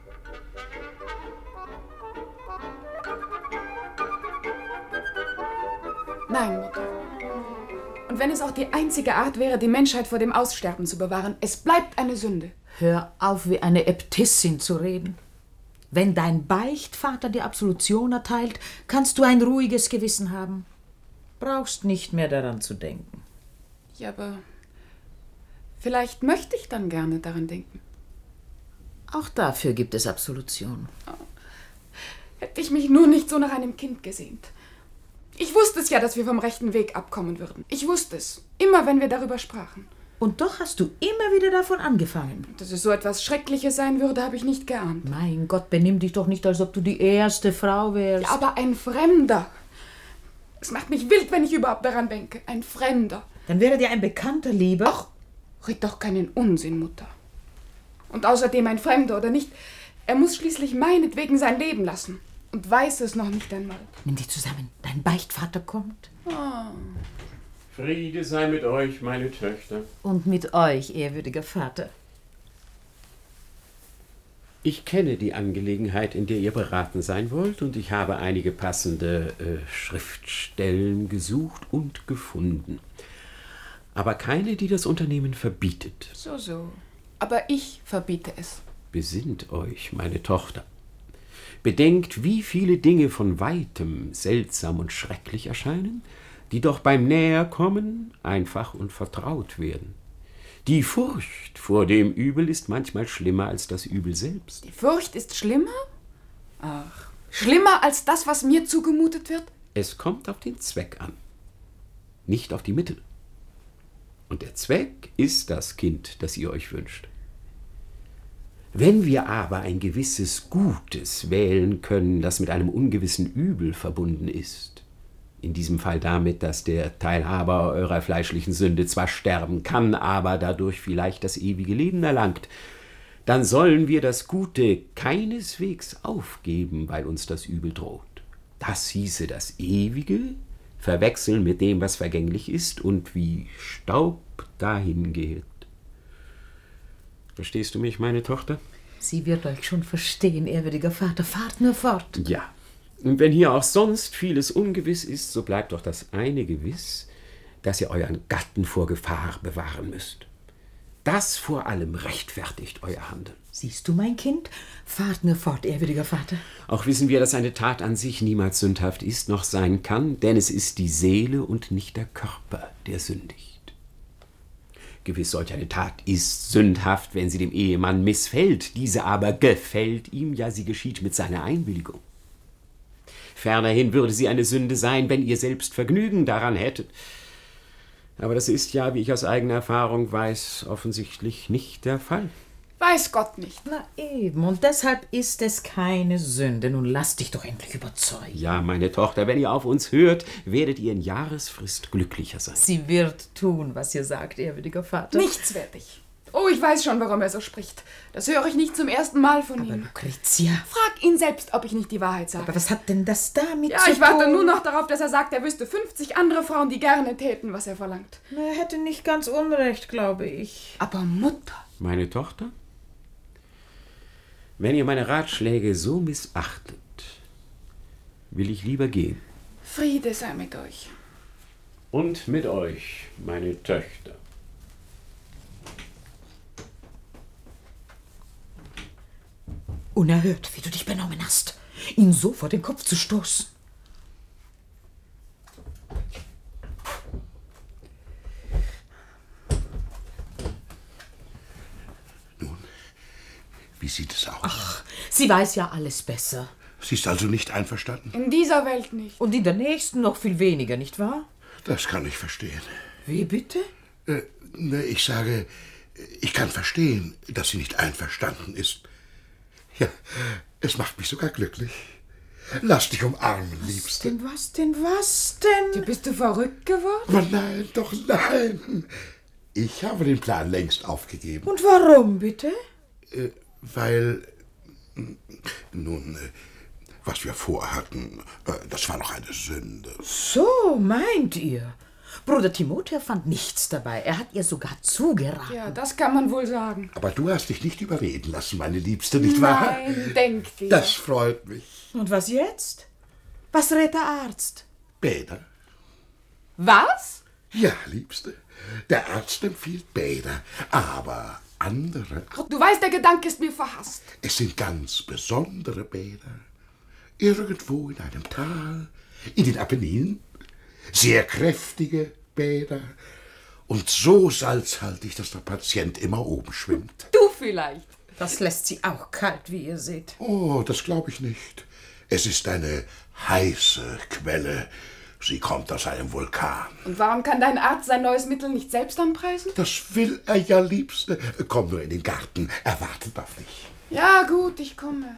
Nein, Mutter. Und wenn es auch die einzige Art wäre, die Menschheit vor dem Aussterben zu bewahren, es bleibt eine Sünde. Hör auf, wie eine Äbtissin zu reden. Wenn dein Beichtvater die Absolution erteilt, kannst du ein ruhiges Gewissen haben. Brauchst nicht mehr daran zu denken. Ja, aber vielleicht möchte ich dann gerne daran denken. Auch dafür gibt es Absolution. Oh. Hätte ich mich nur nicht so nach einem Kind gesehnt. Ich wusste es ja, dass wir vom rechten Weg abkommen würden. Ich wusste es. Immer, wenn wir darüber sprachen. Und doch hast du immer wieder davon angefangen. Dass es so etwas Schreckliches sein würde, habe ich nicht geahnt. Mein Gott, benimm dich doch nicht, als ob du die erste Frau wärst. Ja, aber ein Fremder. Es macht mich wild, wenn ich überhaupt daran denke. Ein Fremder. Dann wäre dir ein Bekannter lieber. Ach, red doch keinen Unsinn, Mutter. Und außerdem ein Fremder oder nicht, er muss schließlich meinetwegen sein Leben lassen. Und weiß es noch nicht einmal. Nimm dich zusammen, dein Beichtvater kommt. Oh. Friede sei mit euch, meine Töchter. Und mit euch, ehrwürdiger Vater. Ich kenne die Angelegenheit, in der ihr beraten sein wollt, und ich habe einige passende Schriftstellen gesucht und gefunden. Aber keine, die das Unternehmen verbietet. So. Aber ich verbiete es. Besinnt euch, meine Tochter. Bedenkt, wie viele Dinge von Weitem seltsam und schrecklich erscheinen, die doch beim Näherkommen einfach und vertraut werden. Die Furcht vor dem Übel ist manchmal schlimmer als das Übel selbst. Die Furcht ist schlimmer? Ach, schlimmer als das, was mir zugemutet wird? Es kommt auf den Zweck an, nicht auf die Mittel. Und der Zweck ist das Kind, das ihr euch wünscht. Wenn wir aber ein gewisses Gutes wählen können, das mit einem ungewissen Übel verbunden ist, in diesem Fall damit, dass der Teilhaber eurer fleischlichen Sünde zwar sterben kann, aber dadurch vielleicht das ewige Leben erlangt, dann sollen wir das Gute keineswegs aufgeben, weil uns das Übel droht. Das hieße das Ewige verwechseln mit dem, was vergänglich ist und wie Staub dahin geht. Verstehst du mich, meine Tochter? Sie wird euch schon verstehen, ehrwürdiger Vater. Fahrt nur fort. Ja. Und wenn hier auch sonst vieles ungewiss ist, so bleibt doch das eine gewiss, dass ihr euren Gatten vor Gefahr bewahren müsst. Das vor allem rechtfertigt euer Handeln. Siehst du, mein Kind? Fahrt nur fort, ehrwürdiger Vater. Auch wissen wir, dass eine Tat an sich niemals sündhaft ist, noch sein kann, denn es ist die Seele und nicht der Körper, der sündigt. Gewiss, solch eine Tat ist sündhaft, wenn sie dem Ehemann missfällt. Diese aber gefällt ihm, ja, sie geschieht mit seiner Einwilligung. Fernerhin würde sie eine Sünde sein, wenn ihr selbst Vergnügen daran hättet. Aber das ist ja, wie ich aus eigener Erfahrung weiß, offensichtlich nicht der Fall. Weiß Gott nicht. Na eben, und deshalb ist es keine Sünde. Nun lass dich doch endlich überzeugen. Ja, meine Tochter, wenn ihr auf uns hört, werdet ihr in Jahresfrist glücklicher sein. Sie wird tun, was ihr sagt, ehrwürdiger Vater. Nichtswertig. Oh, ich weiß schon, warum er so spricht. Das höre ich nicht zum ersten Mal von ihm. Lucretia. Frag ihn selbst, ob ich nicht die Wahrheit sage. Aber was hat denn das damit zu tun? Ja, ich warte nur noch darauf, dass er sagt, er wüsste 50 andere Frauen, die gerne täten, was er verlangt. Er hätte nicht ganz unrecht, glaube ich. Aber Mutter. Meine Tochter? Wenn ihr meine Ratschläge so missachtet, will ich lieber gehen. Friede sei mit euch. Und mit euch, meine Töchter. Unerhört, wie du dich benommen hast, ihn so vor den Kopf zu stoßen. Wie sieht es aus? Ach, sie weiß ja alles besser. Sie ist also nicht einverstanden? In dieser Welt nicht. Und in der nächsten noch viel weniger, nicht wahr? Das kann ich verstehen. Wie bitte? Ich sage, ich kann verstehen, dass sie nicht einverstanden ist. Ja, es macht mich sogar glücklich. Lass dich umarmen, Liebste. Was denn? Bist du verrückt geworden? Aber nein, doch nein. Ich habe den Plan längst aufgegeben. Und warum, bitte? Weil, nun, was wir vorhatten, das war noch eine Sünde. So meint ihr? Bruder Timotheus fand nichts dabei. Er hat ihr sogar zugeraten. Ja, das kann man wohl sagen. Aber du hast dich nicht überreden lassen, meine Liebste, nicht wahr? Nein, denk dir. Das freut mich. Und was jetzt? Was rät der Arzt? Bäder. Was? Ja, Liebste, der Arzt empfiehlt Bäder, aber andere... Du weißt, der Gedanke ist mir verhasst. Es sind ganz besondere Bäder. Irgendwo in einem Tal, in den Apenninen. Sehr kräftige Bäder und so salzhaltig, dass der Patient immer oben schwimmt. Du vielleicht. Das lässt sie auch kalt, wie ihr seht. Oh, das glaube ich nicht. Es ist eine heiße Quelle. Sie kommt aus einem Vulkan. Und warum kann dein Arzt sein neues Mittel nicht selbst anpreisen? Das will er ja, Liebste. Komm nur in den Garten, er wartet auf dich. Ja, gut, ich komme.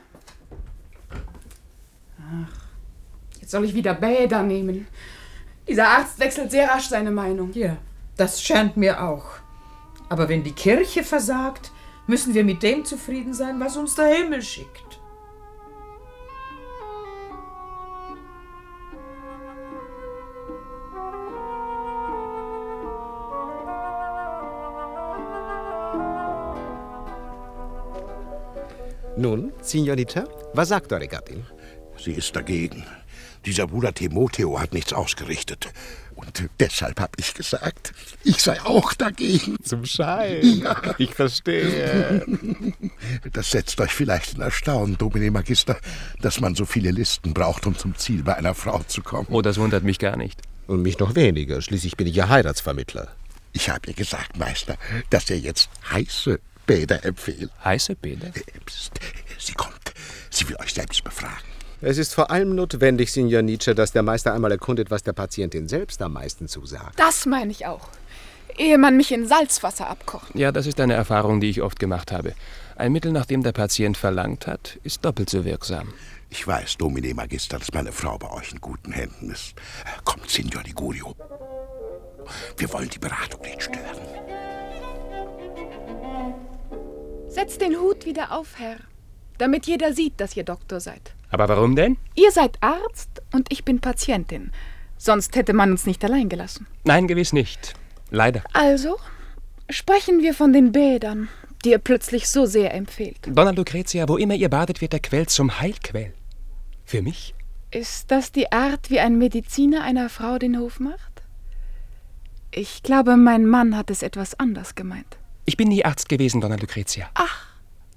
Ach, jetzt soll ich wieder Bäder nehmen. Dieser Arzt wechselt sehr rasch seine Meinung. Ja, das scheint mir auch. Aber wenn die Kirche versagt, müssen wir mit dem zufrieden sein, was uns der Himmel schickt. Nun, Signorita, was sagt eure Gattin? Sie ist dagegen. Dieser Bruder Timotheus hat nichts ausgerichtet. Und deshalb habe ich gesagt, ich sei auch dagegen. Zum Schein. Ja. Ich verstehe. Das setzt euch vielleicht in Erstaunen, Domine Magister, dass man so viele Listen braucht, um zum Ziel bei einer Frau zu kommen. Oh, das wundert mich gar nicht. Und mich noch weniger. Schließlich bin ich ja Heiratsvermittler. Ich habe ihr gesagt, Meister, dass er jetzt heiße Bäder empfiehlt. Heiße Bäder? Psst, sie kommt. Sie will euch selbst befragen. Es ist vor allem notwendig, Signor Nietzsche, dass der Meister einmal erkundet, was der Patientin selbst am meisten zusagt. Das meine ich auch. Ehe man mich in Salzwasser abkocht. Ja, das ist eine Erfahrung, die ich oft gemacht habe. Ein Mittel, nach dem der Patient verlangt hat, ist doppelt so wirksam. Ich weiß, Domine Magister, dass meine Frau bei euch in guten Händen ist. Kommt, Signor Ligurio. Wir wollen die Beratung nicht stören. Setzt den Hut wieder auf, Herr, damit jeder sieht, dass ihr Doktor seid. Aber warum denn? Ihr seid Arzt und ich bin Patientin. Sonst hätte man uns nicht allein gelassen. Nein, gewiss nicht. Leider. Also, sprechen wir von den Bädern, die ihr plötzlich so sehr empfehlt. Donna Lucretia, wo immer ihr badet, wird der Quell zum Heilquell. Für mich? Ist das die Art, wie ein Mediziner einer Frau den Hof macht? Ich glaube, mein Mann hat es etwas anders gemeint. Ich bin nie Arzt gewesen, Donna Lucretia. Ach,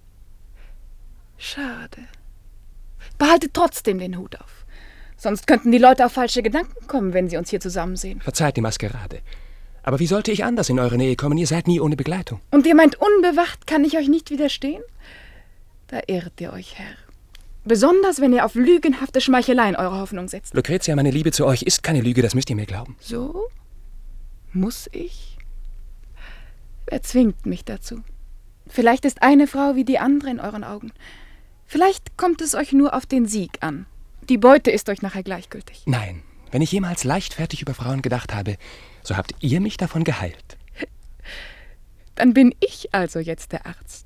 schade. Behaltet trotzdem den Hut auf. Sonst könnten die Leute auf falsche Gedanken kommen, wenn sie uns hier zusammen sehen. Verzeiht die Maskerade. Aber wie sollte ich anders in eure Nähe kommen? Ihr seid nie ohne Begleitung. Und ihr meint, unbewacht kann ich euch nicht widerstehen? Da irrt ihr euch, Herr. Besonders, wenn ihr auf lügenhafte Schmeicheleien eure Hoffnung setzt. Lucretia, meine Liebe zu euch ist keine Lüge, das müsst ihr mir glauben. So? Muss ich? Wer zwingt mich dazu? Vielleicht ist eine Frau wie die andere in euren Augen. Vielleicht kommt es euch nur auf den Sieg an. Die Beute ist euch nachher gleichgültig. Nein, wenn ich jemals leichtfertig über Frauen gedacht habe, so habt ihr mich davon geheilt. Dann bin ich also jetzt der Arzt.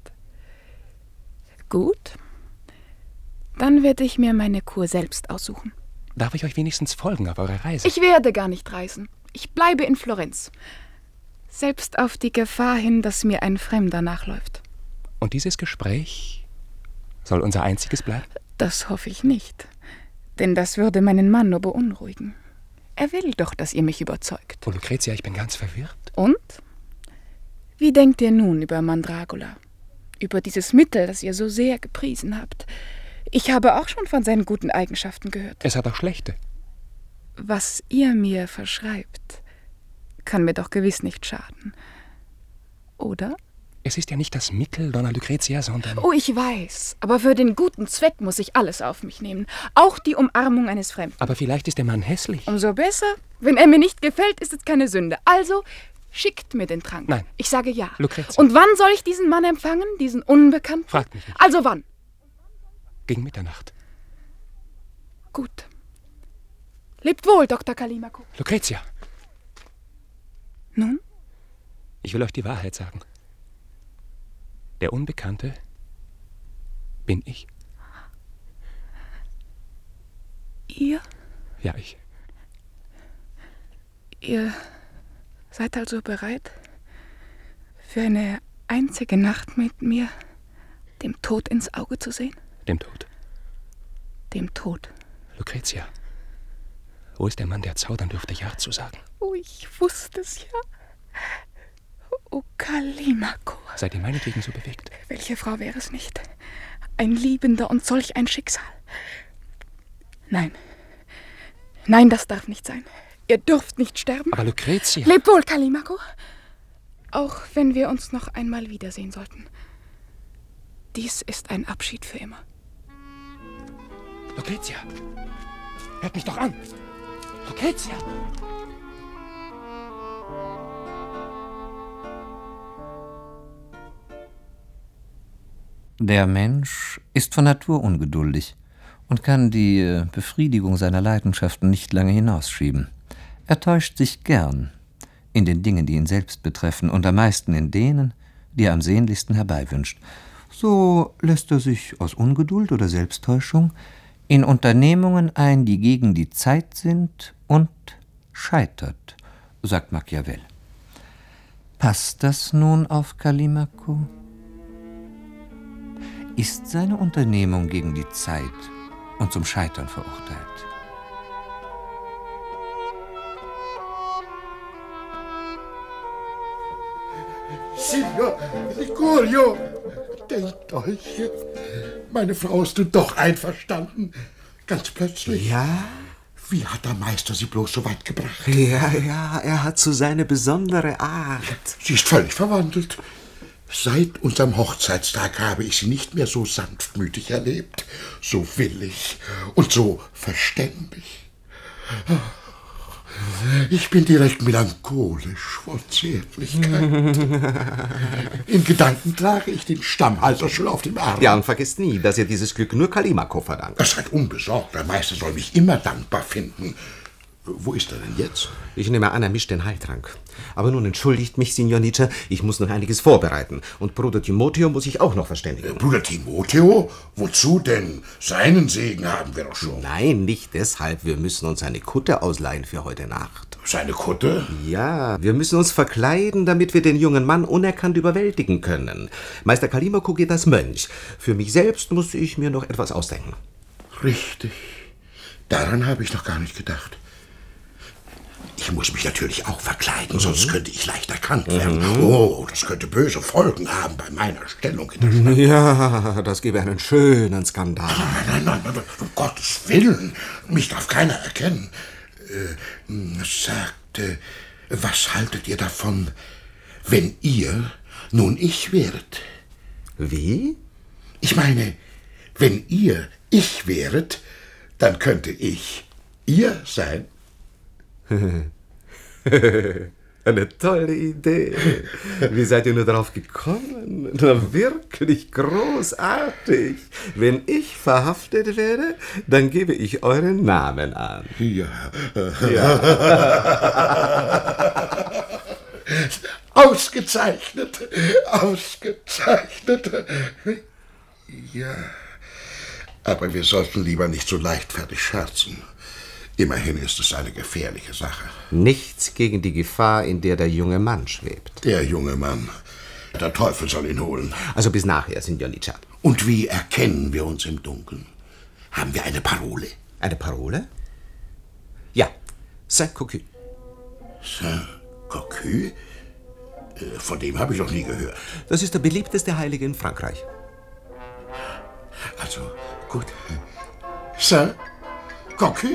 Gut. Dann werde ich mir meine Kur selbst aussuchen. Darf ich euch wenigstens folgen auf eurer Reise? Ich werde gar nicht reisen. Ich bleibe in Florenz. Selbst auf die Gefahr hin, dass mir ein Fremder nachläuft. Und dieses Gespräch soll unser einziges bleiben? Das hoffe ich nicht. Denn das würde meinen Mann nur beunruhigen. Er will doch, dass ihr mich überzeugt. Oh, Lucretia, ich bin ganz verwirrt. Und? Wie denkt ihr nun über Mandragora? Über dieses Mittel, das ihr so sehr gepriesen habt? Ich habe auch schon von seinen guten Eigenschaften gehört. Es hat auch schlechte. Was ihr mir verschreibt, kann mir doch gewiss nicht schaden. Oder? Es ist ja nicht das Mittel, Donna Lucretia, sondern... Oh, ich weiß. Aber für den guten Zweck muss ich alles auf mich nehmen. Auch die Umarmung eines Fremden. Aber vielleicht ist der Mann hässlich. Umso besser. Wenn er mir nicht gefällt, ist es keine Sünde. Also, schickt mir den Trank. Nein. Ich sage ja. Lucretia. Und wann soll ich diesen Mann empfangen? Diesen Unbekannten? Fragt mich nicht. Also wann? Gegen Mitternacht. Gut. Lebt wohl, Dr. Callimaco. Lucretia. Nun? Ich will euch die Wahrheit sagen. Der Unbekannte bin ich. Ihr? Ja, ich. Ihr seid also bereit, für eine einzige Nacht mit mir dem Tod ins Auge zu sehen? Dem Tod. Dem Tod. Lucretia, wo ist der Mann, der zaudern dürfte, Ja zu sagen? Oh, ich wusste es ja. Oh, Callimaco. Seid ihr meinetwegen so bewegt? Welche Frau wäre es nicht? Ein Liebender und solch ein Schicksal. Nein. Nein, das darf nicht sein. Ihr dürft nicht sterben. Aber Lucretia... Lebt wohl, Callimaco. Auch wenn wir uns noch einmal wiedersehen sollten. Dies ist ein Abschied für immer. Lucretia, hört mich doch an. Lucretia! Der Mensch ist von Natur ungeduldig und kann die Befriedigung seiner Leidenschaften nicht lange hinausschieben. Er täuscht sich gern in den Dingen, die ihn selbst betreffen, und am meisten in denen, die er am sehnlichsten herbeiwünscht. So lässt er sich aus Ungeduld oder Selbsttäuschung in Unternehmungen ein, die gegen die Zeit sind, und scheitert, sagt Machiavel. Passt das nun auf Callimaco? Ist seine Unternehmung gegen die Zeit und zum Scheitern verurteilt? Signor Licurio, denkt euch, meine Frau ist nun doch einverstanden. Ganz plötzlich. Ja? Wie hat der Meister sie bloß so weit gebracht? Ja, er hat so seine besondere Art. Sie ist völlig verwandelt. Seit unserem Hochzeitstag habe ich sie nicht mehr so sanftmütig erlebt, so willig und so verständig. Ich bin direkt melancholisch vor Zärtlichkeit. In Gedanken trage ich den Stammhalter schon auf dem Arm. Ja, und vergesst nie, dass ihr dieses Glück nur Callimaco verdankt. Seid unbesorgt, der Meister soll mich immer dankbar finden. Wo ist er denn jetzt? Ich nehme an, er mischt den Heiltrank. Aber nun entschuldigt mich, Signor Nietzsche, ich muss noch einiges vorbereiten. Und Bruder Timoteo muss ich auch noch verständigen. Bruder Timoteo? Wozu denn? Seinen Segen haben wir doch schon. Nein, nicht deshalb. Wir müssen uns eine Kutte ausleihen für heute Nacht. Seine Kutte? Ja, wir müssen uns verkleiden, damit wir den jungen Mann unerkannt überwältigen können. Meister Callimaco geht als Mönch. Für mich selbst muss ich mir noch etwas ausdenken. Richtig. Daran habe ich noch gar nicht gedacht. Ich muss mich natürlich auch verkleiden, sonst könnte ich leicht erkannt werden. Oh, das könnte böse Folgen haben bei meiner Stellung in der Stadt. Ja, das gäbe einen schönen Skandal. Nein, um Gottes Willen. Mich darf keiner erkennen. Sagt, was haltet ihr davon, wenn ihr nun ich wäret? Wie? Ich meine, wenn ihr ich wäret, dann könnte ich ihr sein. Eine tolle Idee. Wie seid ihr nur darauf gekommen? Na, wirklich großartig. Wenn ich verhaftet werde, dann gebe ich euren Namen an. Ja. Ausgezeichnet. Ja. Aber wir sollten lieber nicht so leichtfertig scherzen. Immerhin ist es eine gefährliche Sache. Nichts gegen die Gefahr, in der der junge Mann schwebt. Der junge Mann. Der Teufel soll ihn holen. Also bis nachher, Signor Nietzsche. Und wie erkennen wir uns im Dunkeln? Haben wir eine Parole? Eine Parole? Ja. Saint-Cocu. Saint-Cocu? Von dem habe ich noch nie gehört. Das ist der beliebteste Heilige in Frankreich. Also, gut. Saint-Cocu?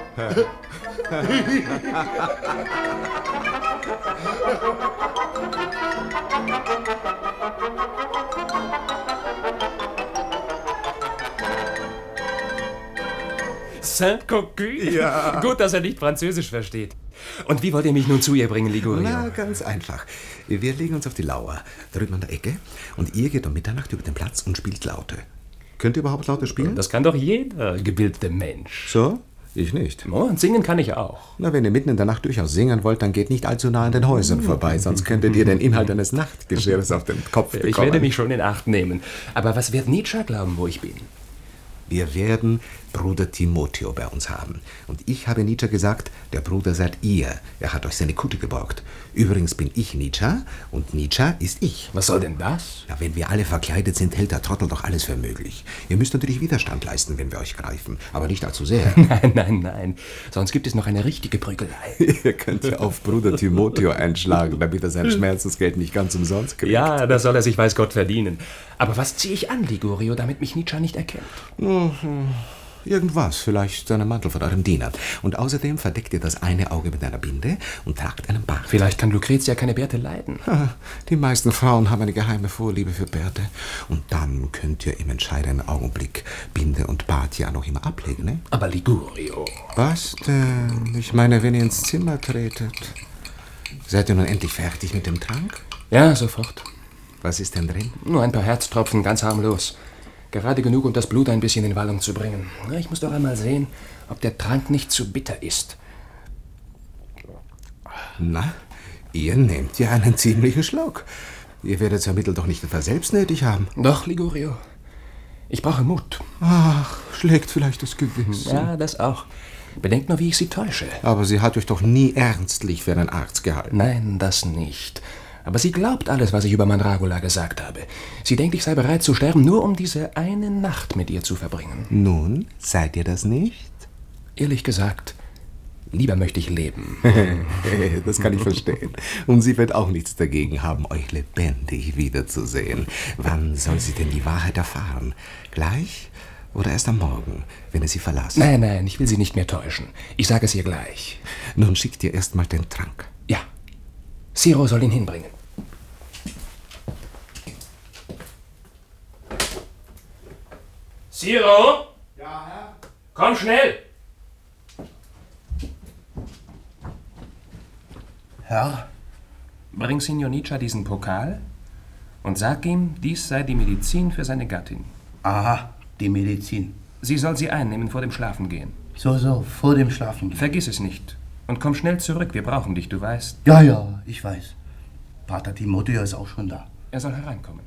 Saint-Cocu? Ja. Gut, dass er nicht Französisch versteht. Und wie wollt ihr mich nun zu ihr bringen, Ligurio? Na, ganz einfach. Wir legen uns auf die Lauer, drüben an der Ecke, und ihr geht um Mitternacht über den Platz und spielt Laute. Könnt ihr überhaupt Laute spielen? Das kann doch jeder gebildete Mensch. So? Ich nicht. Oh, und singen kann ich auch. Na, wenn ihr mitten in der Nacht durchaus singen wollt, dann geht nicht allzu nah an den Häusern vorbei, sonst könntet ihr den Inhalt eines Nachtgeschirrs auf den Kopf bekommen. Ich werde mich schon in Acht nehmen. Aber was wird Nietzsche glauben, wo ich bin? Wir werden Bruder Timoteo bei uns haben. Und ich habe Nietzsche gesagt, der Bruder seid ihr. Er hat euch seine Kutte geborgt. Übrigens bin ich Nietzsche und Nietzsche ist ich. Was soll denn das? Ja, wenn wir alle verkleidet sind, hält der Trottel doch alles für möglich. Ihr müsst natürlich Widerstand leisten, wenn wir euch greifen, aber nicht allzu sehr. Nein. Sonst gibt es noch eine richtige Prügelei. Ihr könnt ja auf Bruder Timoteo einschlagen, damit er sein Schmerzensgeld nicht ganz umsonst kriegt. Ja, das soll er sich weiß Gott verdienen. Aber was ziehe ich an, Ligurio, damit mich Nietzsche nicht erkennt? Irgendwas, vielleicht einen Mantel von eurem Diener. Und außerdem verdeckt ihr das eine Auge mit einer Binde und tragt einen Bart. Vielleicht kann Lucretia keine Bärte leiden. Die meisten Frauen haben eine geheime Vorliebe für Bärte. Und dann könnt ihr im entscheidenden Augenblick Binde und Bart ja noch immer ablegen, ne? Aber Ligurio... Was denn? Ich meine, wenn ihr ins Zimmer tretet. Seid ihr nun endlich fertig mit dem Trank? Ja, sofort. Was ist denn drin? Nur ein paar Herztropfen, ganz harmlos. Gerade genug, um das Blut ein bisschen in Wallung zu bringen. Ich muss doch einmal sehen, ob der Trank nicht zu bitter ist. Na, ihr nehmt ja einen ziemlichen Schluck. Ihr werdet das Mittel doch nicht etwa selbst nötig haben. Doch, Ligurio. Ich brauche Mut. Ach, schlägt vielleicht das Gewissen. Ja, das auch. Bedenkt nur, wie ich sie täusche. Aber sie hat euch doch nie ernstlich für einen Arzt gehalten. Nein, das nicht. Aber sie glaubt alles, was ich über Mandragola gesagt habe. Sie denkt, ich sei bereit zu sterben, nur um diese eine Nacht mit ihr zu verbringen. Nun, seid ihr das nicht? Ehrlich gesagt, lieber möchte ich leben. Das kann ich verstehen. Und sie wird auch nichts dagegen haben, euch lebendig wiederzusehen. Wann soll sie denn die Wahrheit erfahren? Gleich oder erst am Morgen, wenn ihr sie verlasst? Nein, ich will sie nicht mehr täuschen. Ich sage es ihr gleich. Nun schickt ihr erst mal den Trank. Ja. Siro soll ihn hinbringen. Siro? Ja, Herr? Komm schnell! Herr? Bring Signor Nietzsche diesen Pokal und sag ihm, dies sei die Medizin für seine Gattin. Aha, die Medizin. Sie soll sie einnehmen vor dem Schlafengehen. So, vor dem Schlafengehen. Vergiss es nicht. Und komm schnell zurück, wir brauchen dich, du weißt. Ja, ich weiß. Pater Timotheus ist auch schon da. Er soll hereinkommen.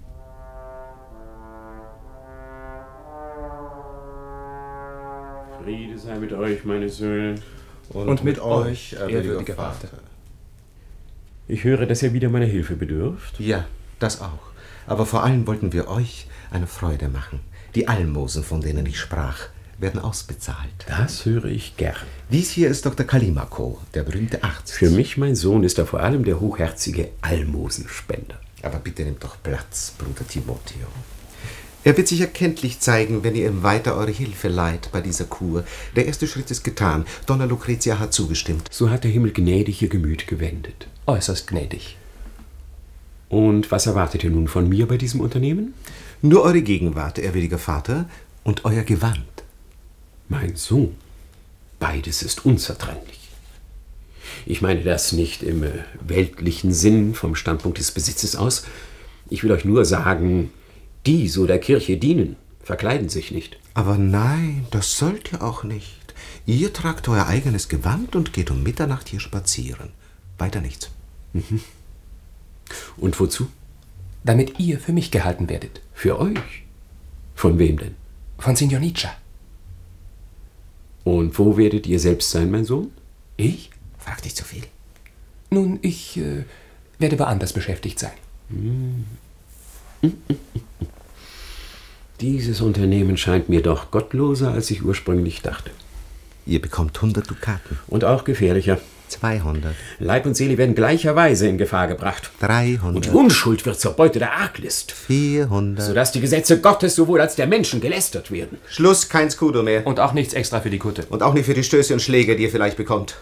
Friede sei mit euch, meine Söhne. Und mit euch, ehrwürdiger Vater. Ich höre, dass ihr wieder meiner Hilfe bedürft. Ja, das auch. Aber vor allem wollten wir euch eine Freude machen. Die Almosen, von denen ich sprach, werden ausbezahlt. Das höre ich gern. Dies hier ist Dr. Callimaco, der berühmte Arzt. Für mich, mein Sohn, ist er vor allem der hochherzige Almosenspender. Aber bitte nehmt doch Platz, Bruder Timotheo. Er wird sich erkenntlich zeigen, wenn ihr ihm weiter eure Hilfe leiht bei dieser Kur. Der erste Schritt ist getan. Donna Lucretia hat zugestimmt. So hat der Himmel gnädig ihr Gemüt gewendet. Äußerst gnädig. Und was erwartet ihr nun von mir bei diesem Unternehmen? Nur eure Gegenwart, ehrwürdiger Vater, und euer Gewand. Mein Sohn, beides ist unzertrennlich. Ich meine das nicht im weltlichen Sinn vom Standpunkt des Besitzes aus. Ich will euch nur sagen, die so der Kirche dienen, verkleiden sich nicht. Aber nein, das sollt ihr auch nicht. Ihr tragt euer eigenes Gewand und geht um Mitternacht hier spazieren. Weiter nichts. Mhm. Und wozu? Damit ihr für mich gehalten werdet. Für euch? Von wem denn? Von Signor Nietzsche. Und wo werdet ihr selbst sein, mein Sohn? Ich? Frag dich zu viel. Nun, ich werde woanders beschäftigt sein. Dieses Unternehmen scheint mir doch gottloser, als ich ursprünglich dachte. Ihr bekommt 100 Dukaten. Und auch gefährlicher. 200. Leib und Seele werden gleicherweise in Gefahr gebracht. 300. Und die Unschuld wird zur Beute der Arglist. 400. Sodass die Gesetze Gottes sowohl als der Menschen gelästert werden. Schluss, kein Scudo mehr. Und auch nichts extra für die Kutte. Und auch nicht für die Stöße und Schläge, die ihr vielleicht bekommt.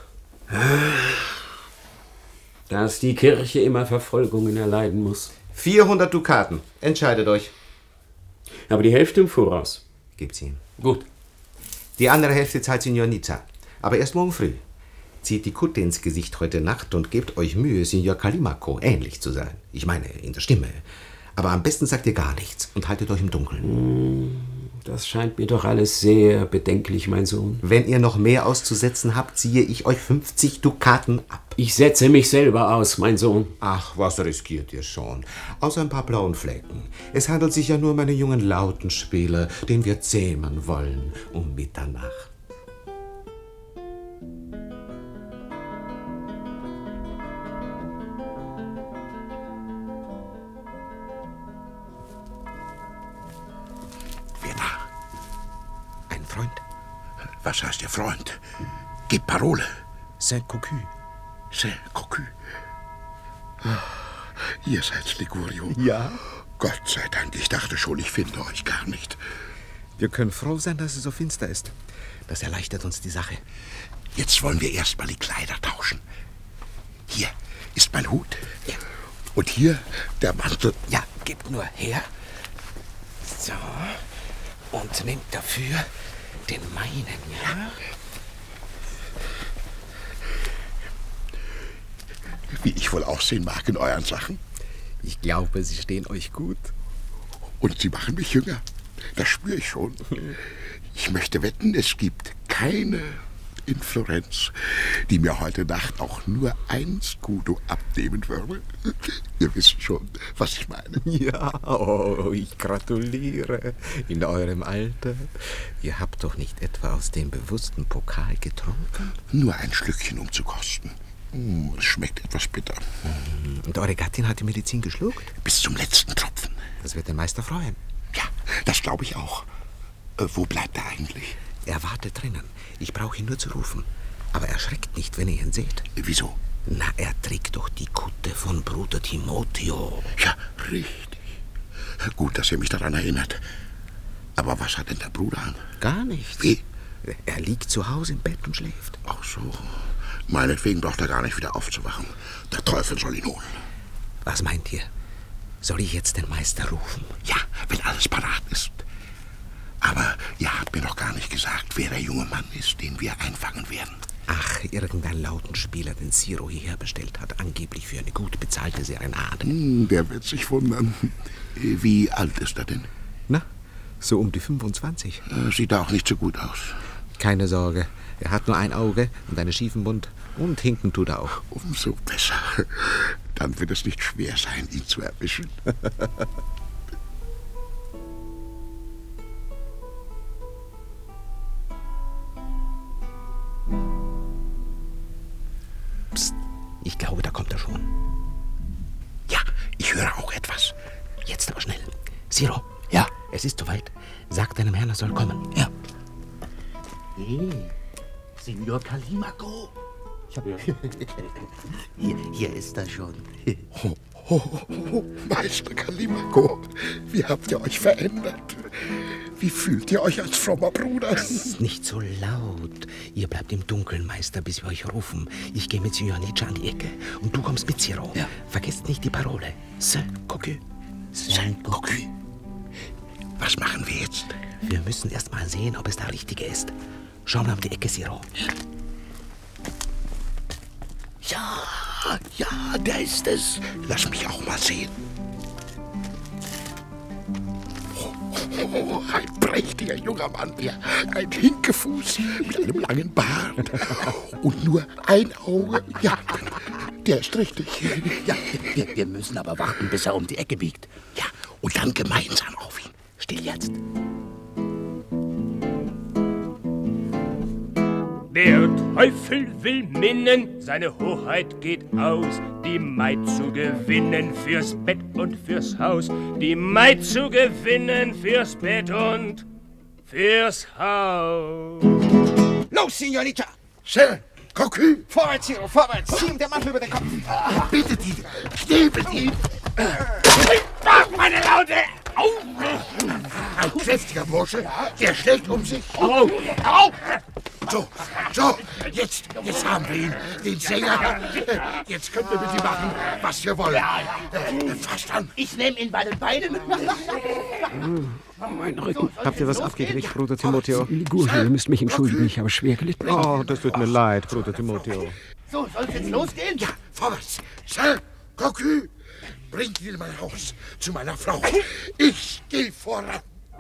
Dass die Kirche immer Verfolgungen erleiden muss. 400 Dukaten. Entscheidet euch. Aber die Hälfte im Voraus. Gebt's ihm. Gut. Die andere Hälfte zahlt Signor Nizza. Aber erst morgen früh. Zieht die Kutte ins Gesicht heute Nacht und gebt euch Mühe, Signor Callimaco ähnlich zu sein. Ich meine, in der Stimme. Aber am besten sagt ihr gar nichts und haltet euch im Dunkeln. Das scheint mir doch alles sehr bedenklich, mein Sohn. Wenn ihr noch mehr auszusetzen habt, ziehe ich euch 50 Dukaten ab. Ich setze mich selber aus, mein Sohn. Ach, was riskiert ihr schon? Außer ein paar blauen Flecken. Es handelt sich ja nur um einen jungen Lautenspieler, den wir zähmen wollen um Mitternacht. Freund? Was heißt Ihr Freund? Gib Parole. Saint-Cocu. Saint-Cocu. Ihr seid's, Ligurio. Ja. Gott sei Dank, ich dachte schon, ich finde euch gar nicht. Wir können froh sein, dass es so finster ist. Das erleichtert uns die Sache. Jetzt wollen wir erst mal die Kleider tauschen. Hier ist mein Hut. Ja. Und hier der Mantel. Ja, gebt nur her. So. Und nehmt dafür den meinen, ja? Wie ich wohl aussehen mag in euren Sachen. Ich glaube, sie stehen euch gut. Und sie machen mich jünger. Das spüre ich schon. Ich möchte wetten, es gibt keine in Florenz, die mir heute Nacht auch nur ein Scudo abnehmen würde. Ihr wisst schon, was ich meine. Ja, oh, ich gratuliere. In eurem Alter. Ihr habt doch nicht etwa aus dem bewussten Pokal getrunken? Nur ein Schlückchen, um zu kosten. Es schmeckt etwas bitter. Und eure Gattin hat die Medizin geschluckt? Bis zum letzten Tropfen. Das wird den Meister freuen. Ja, das glaube ich auch. Wo bleibt er eigentlich? Er wartet drinnen. Ich brauche ihn nur zu rufen. Aber erschreckt nicht, wenn ihr ihn seht. Wieso? Na, er trägt doch die Kutte von Bruder Timotheo. Ja, richtig. Gut, dass ihr mich daran erinnert. Aber was hat denn der Bruder an? Gar nichts. Wie? Er liegt zu Hause im Bett und schläft. Ach so. Meinetwegen braucht er gar nicht wieder aufzuwachen. Der Teufel soll ihn holen. Was meint ihr? Soll ich jetzt den Meister rufen? Ja, wenn alles parat ist. Aber ihr habt mir noch gar nicht gesagt, wer der junge Mann ist, den wir einfangen werden. Ach, irgendein Lautenspieler, den Ciro hierher bestellt hat, angeblich für eine gut bezahlte Serenade. Der wird sich wundern. Wie alt ist er denn? Na, so um die 25. Sieht auch nicht so gut aus. Keine Sorge, er hat nur ein Auge und einen schiefen Mund und hinken tut er auch. Umso besser. Dann wird es nicht schwer sein, ihn zu erwischen. Psst, ich glaube, da kommt er schon. Ja, ich höre auch etwas. Jetzt aber schnell. Siro. Ja? Es ist soweit. Sag deinem Herrn, er soll kommen. Ja. Hey, Signor Callimaco. Hier ist er schon. Meister Callimaco, wie habt ihr euch verändert? Wie fühlt ihr euch als frommer Bruder? Nicht so laut. Ihr bleibt im Dunkeln, Meister, bis wir euch rufen. Ich gehe mit Signor Nietzsche an die Ecke und du kommst mit Siro. Ja. Vergesst nicht die Parole. Saint-Cocu. Saint-Cocu. Was machen wir jetzt? Wir müssen erst mal sehen, ob es der Richtige ist. Schau mal um die Ecke, Siro. Ja, der ist es. Lass mich auch mal sehen. Ein prächtiger junger Mann. Ja. Ein Hinkefuß mit einem langen Bart. Und nur ein Auge. Ja, der ist richtig. Ja, wir müssen aber warten, bis er um die Ecke biegt. Ja, und dann gemeinsam auf ihn. Still jetzt. Der Teufel will minnen, seine Hoheit geht aus, die Maid zu gewinnen fürs Bett und fürs Haus, die Maid zu gewinnen fürs Bett und fürs Haus. Los, Signor Nietzsche! Cocu! Vorwärts, Siro, vorwärts! Zieh ihm der Mantel über den Kopf! Bitte die, knebelt ihn! Meine Laute! Ein kräftiger Bursche, der schlägt um sich. Au! So, jetzt haben wir ihn, den Sänger. Jetzt können wir mit ihm machen, was wir wollen. Fasst an. Ich nehme ihn bei den Beinen. Mein Rücken. Habt ihr was abgekriegt, Bruder Timotheo? Ligurien, ihr müsst mich entschuldigen, ich habe schwer gelitten. Oh, das tut mir leid, Bruder Timotheo. So, soll es jetzt losgehen? Ja, vorwärts. Saint-Cocu, bringt ihn in mein Haus, zu meiner Frau. Ich gehe voran.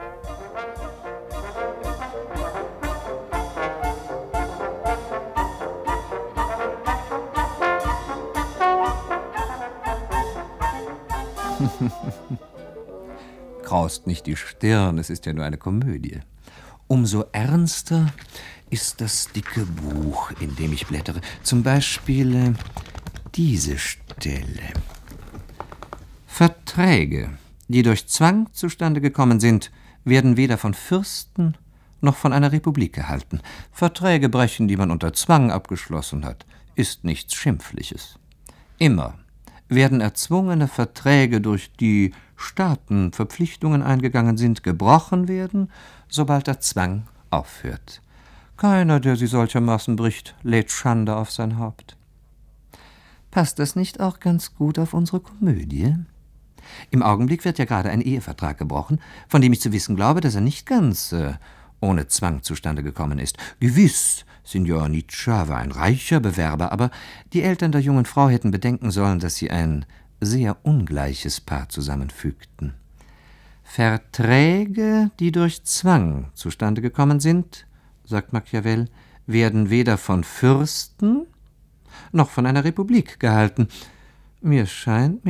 Kraust nicht die Stirn, es ist ja nur eine Komödie. Umso ernster ist das dicke Buch, in dem ich blättere. Zum Beispiel diese Stelle. Verträge, die durch Zwang zustande gekommen sind, werden weder von Fürsten noch von einer Republik gehalten. Verträge brechen, die man unter Zwang abgeschlossen hat, ist nichts Schimpfliches. Immer werden erzwungene Verträge, durch die Staaten Verpflichtungen eingegangen sind, gebrochen werden, sobald der Zwang aufhört. Keiner, der sie solchermaßen bricht, lädt Schande auf sein Haupt. Passt das nicht auch ganz gut auf unsere Komödie? Im Augenblick wird ja gerade ein Ehevertrag gebrochen, von dem ich zu wissen glaube, dass er nicht ganz ohne Zwang zustande gekommen ist. Gewiss, Signor Nietzsche war ein reicher Bewerber, aber die Eltern der jungen Frau hätten bedenken sollen, dass sie ein sehr ungleiches Paar zusammenfügten. Verträge, die durch Zwang zustande gekommen sind, sagt Machiavel, werden weder von Fürsten noch von einer Republik gehalten. Mir scheint,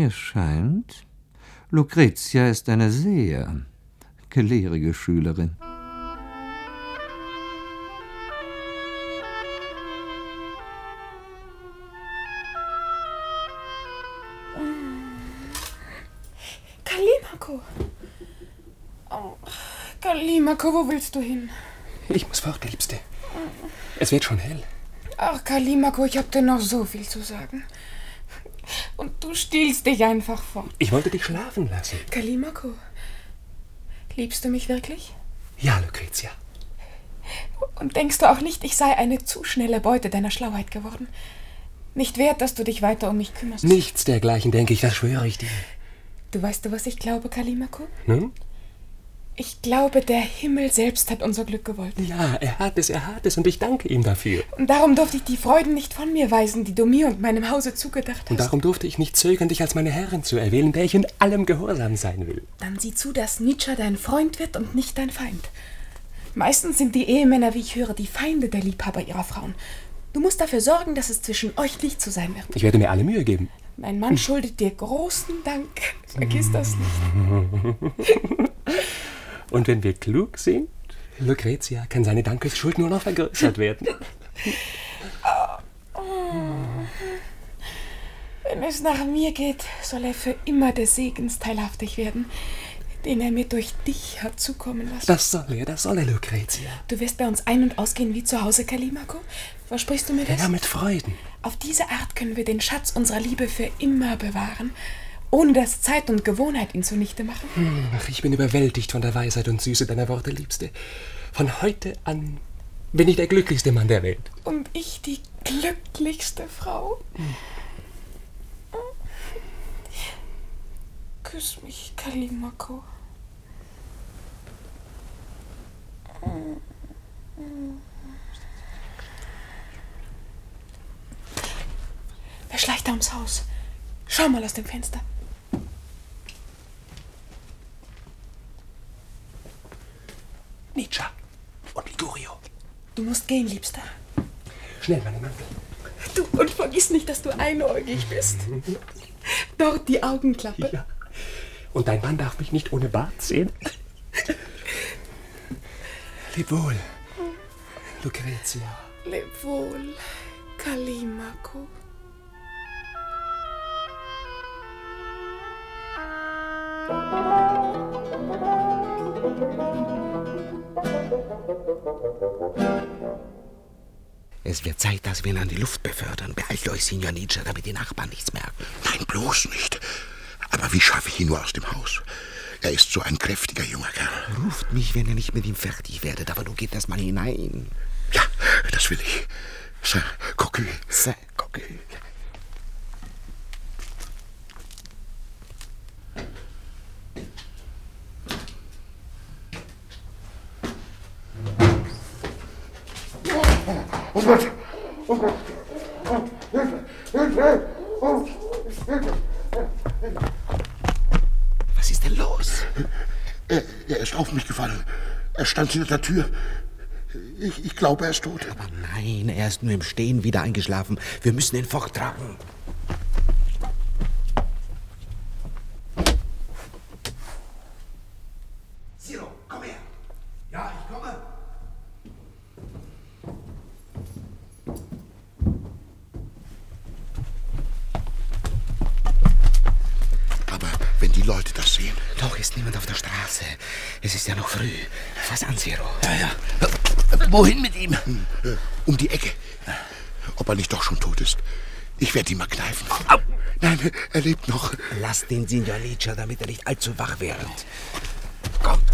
Lucretia ist eine sehr gelehrige Schülerin. Callimaco! Oh, Callimaco, wo willst du hin? Ich muss fort, Liebste. Es wird schon hell. Ach, Callimaco, ich hab dir noch so viel zu sagen. Und du stiehlst dich einfach fort. Ich wollte dich schlafen lassen. Callimaco, liebst du mich wirklich? Ja, Lucretia. Und denkst du auch nicht, ich sei eine zu schnelle Beute deiner Schlauheit geworden? Nicht wert, dass du dich weiter um mich kümmerst? Nichts dergleichen, denke ich, das schwöre ich dir. Du weißt, was ich glaube, Callimaco? Nun? Ich glaube, der Himmel selbst hat unser Glück gewollt. Ja, er hat es und ich danke ihm dafür. Und darum durfte ich die Freuden nicht von mir weisen, die du mir und meinem Hause zugedacht hast. Und darum durfte ich nicht zögern, dich als meine Herrin zu erwählen, der ich in allem gehorsam sein will. Dann sieh zu, dass Nietzsche dein Freund wird und nicht dein Feind. Meistens sind die Ehemänner, wie ich höre, die Feinde der Liebhaber ihrer Frauen. Du musst dafür sorgen, dass es zwischen euch nicht so sein wird. Ich werde mir alle Mühe geben. Mein Mann schuldet dir großen Dank. Vergiss das nicht. Und wenn wir klug sind, Lucretia, kann seine Dankesschuld nur noch vergrößert werden. Wenn es nach mir geht, soll er für immer des Segens teilhaftig werden, den er mir durch dich hat zukommen lassen. Das soll er, Lucretia. Du wirst bei uns ein- und ausgehen wie zu Hause, Callimaco? Versprichst du mir das? Ja, mit Freuden. Auf diese Art können wir den Schatz unserer Liebe für immer bewahren, ohne dass Zeit und Gewohnheit ihn zunichte machen. Ach, ich bin überwältigt von der Weisheit und Süße deiner Worte, Liebste. Von heute an bin ich der glücklichste Mann der Welt. Und ich die glücklichste Frau. Küss mich, Callimaco. Wer schleicht da ums Haus? Schau mal aus dem Fenster. Nietzsche und Ligurio. Du musst gehen, Liebster. Schnell, meine Mantel. Du, und vergiss nicht, dass du einäugig bist. Dort die Augenklappe. Ja. Und dein Mann darf mich nicht ohne Bart sehen. Leb wohl, Lucretia. Leb wohl, Callimaco. Es wird Zeit, dass wir ihn an die Luft befördern. Beeilt euch, Signor Nietzsche, damit die Nachbarn nichts merken. Nein, bloß nicht. Aber wie schaffe ich ihn nur aus dem Haus? Er ist so ein kräftiger junger Kerl. Ruft mich, wenn ihr nicht mit ihm fertig werdet, aber du geht erst mal hinein. Ja, das will ich. Saint-Cocu. Saint-Cocu. Oh Gott! Oh Gott! Oh, Hilfe! Hilfe! Oh, Hilfe! Was ist denn los? Er ist auf mich gefallen. Er stand hinter der Tür. Ich glaube, er ist tot. Aber nein, er ist nur im Stehen wieder eingeschlafen. Wir müssen ihn forttragen. Siro, komm her. Ja, ich komme. Aber wenn die Leute das sehen... Doch ist niemand auf der Straße. Es ist ja noch früh. Fass an, Siro. Ja. Wohin mit ihm? Um die Ecke. Ob er nicht doch schon tot ist. Ich werde ihn mal kneifen. Au. Nein, er lebt noch. Lass den Signor Nietzsche, damit er nicht allzu wach wird. Kommt.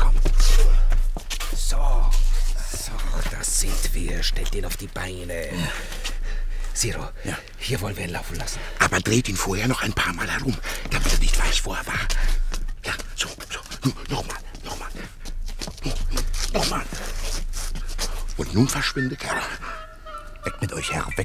So, das sind wir. Stellt ihn auf die Beine. Siro, hier wollen wir ihn laufen lassen. Aber dreht ihn vorher noch ein paar Mal herum, damit er nicht weiß, wo er war. Ja, so. Nochmal. Und nun verschwinde, Kerl. Weg mit euch, Herr. Weg.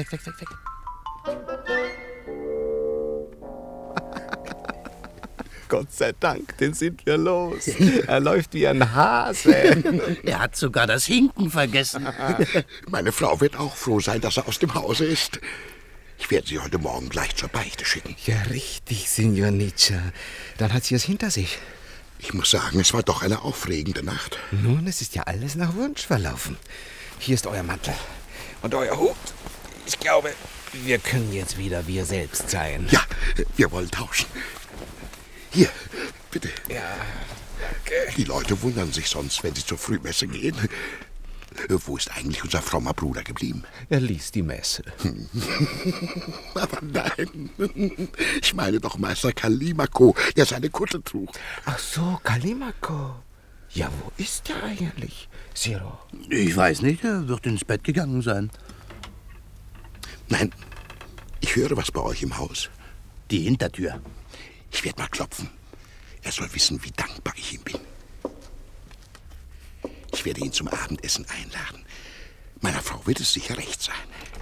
Gott sei Dank, den sind wir los. Er läuft wie ein Hase. Er hat sogar das Hinken vergessen. Meine Frau wird auch froh sein, dass er aus dem Hause ist. Ich werde sie heute Morgen gleich zur Beichte schicken. Ja, richtig, Signor Nietzsche. Dann hat sie es hinter sich. Ich muss sagen, es war doch eine aufregende Nacht. Nun, es ist ja alles nach Wunsch verlaufen. Hier ist euer Mantel und euer Hut. Ich glaube, wir können jetzt wieder wir selbst sein. Ja, wir wollen tauschen. Hier, bitte. Ja, danke. Die Leute wundern sich sonst, wenn sie zur Frühmesse gehen. Wo ist eigentlich unser frommer Bruder geblieben? Er liest die Messe. Aber nein, ich meine doch Meister Callimaco, der seine Kutte trug. Ach so, Callimaco. Ja, wo ist er eigentlich, Siro? Ich weiß nicht, er wird ins Bett gegangen sein. Nein, ich höre was bei euch im Haus. Die Hintertür. Ich werde mal klopfen. Er soll wissen, wie dankbar ich ihm bin. Ich werde ihn zum Abendessen einladen. Meiner Frau wird es sicher recht sein.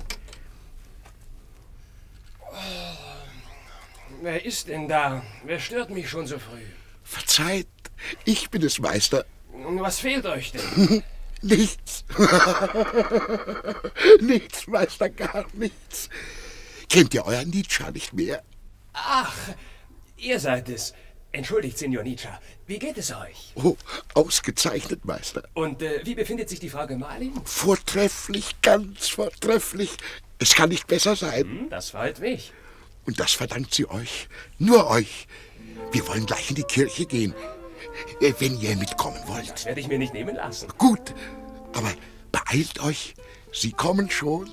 Wer ist denn da? Wer stört mich schon so früh? Verzeiht, ich bin es, Meister. Und was fehlt euch denn? Nichts. Nichts, Meister, gar nichts. Kennt ihr euren Nietzsche nicht mehr? Ach, ihr seid es. Entschuldigt, Signor Nietzsche. Wie geht es euch? Oh, ausgezeichnet, Meister. Und wie befindet sich die Frau Gemahlin? Vortrefflich, ganz vortrefflich. Es kann nicht besser sein. Das freut mich. Und das verdankt sie euch. Nur euch. Wir wollen gleich in die Kirche gehen. Wenn ihr mitkommen wollt. Das werde ich mir nicht nehmen lassen. Gut, aber beeilt euch. Sie kommen schon.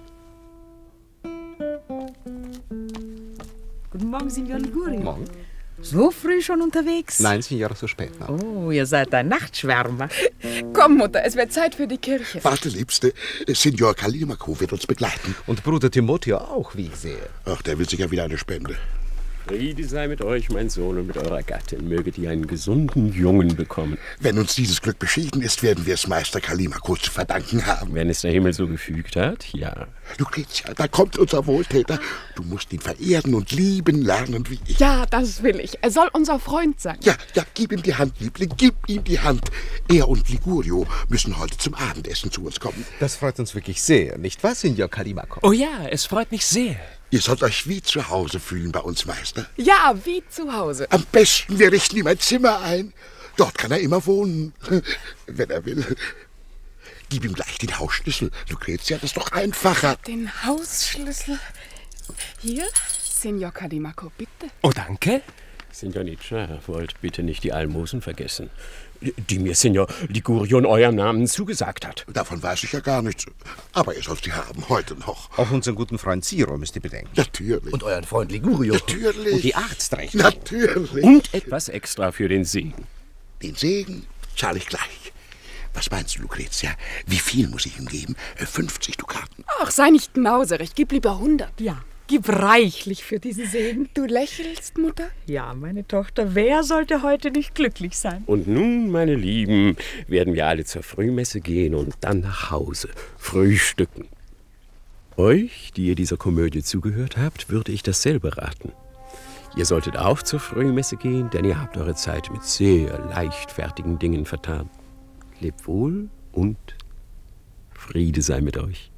Guten Morgen, Signor Liguori. Morgen. So früh schon unterwegs? Nein, Signora, so spät noch. Oh, ihr seid ein Nachtschwärmer. Komm, Mutter, es wird Zeit für die Kirche. Warte, Liebste. Signor Callimaco wird uns begleiten. Und Bruder Timoteo auch, wie ich sehe. Ach, der will sicher wieder eine Spende. Friede sei mit euch, mein Sohn, und mit eurer Gattin. Möget ihr einen gesunden Jungen bekommen. Wenn uns dieses Glück beschieden ist, werden wir es Meister Callimaco zu verdanken haben. Wenn es der Himmel so gefügt hat, ja. Lucretia, da kommt unser Wohltäter. Du musst ihn verehren und lieben lernen wie ich. Ja, das will ich. Er soll unser Freund sein. Ja, gib ihm die Hand, Liebling, gib ihm die Hand. Er und Ligurio müssen heute zum Abendessen zu uns kommen. Das freut uns wirklich sehr, nicht wahr, Signor Callimaco? Oh ja, es freut mich sehr. Ihr sollt euch wie zu Hause fühlen bei uns, Meister. Ja, wie zu Hause. Am besten, wir richten ihm ein Zimmer ein. Dort kann er immer wohnen, wenn er will. Gib ihm gleich den Hausschlüssel. Lucretia, das ist doch einfacher. Den Hausschlüssel. Hier, Signor Callimaco, bitte. Oh, danke. Signor Nietzsche, wollt bitte nicht die Almosen vergessen, die mir Signor Ligurio in eurem Namen zugesagt hat. Davon weiß ich ja gar nichts. Aber ihr sollt sie haben, heute noch. Auch unseren guten Freund Ciro müsst ihr bedenken. Natürlich. Und euren Freund Ligurio. Natürlich. Und die Arztrechnung. Natürlich. Und etwas extra für den Segen. Den Segen zahle ich gleich. Was meinst du, Lucretia? Wie viel muss ich ihm geben? 50 Dukaten. Ach, sei nicht knauserig. Gib lieber 100. Ja, gib reichlich für diesen Segen. Du lächelst, Mutter? Ja, meine Tochter, wer sollte heute nicht glücklich sein? Und nun, meine Lieben, werden wir alle zur Frühmesse gehen und dann nach Hause frühstücken. Euch, die ihr dieser Komödie zugehört habt, würde ich dasselbe raten. Ihr solltet auch zur Frühmesse gehen, denn ihr habt eure Zeit mit sehr leichtfertigen Dingen vertan. Lebt wohl und Friede sei mit euch.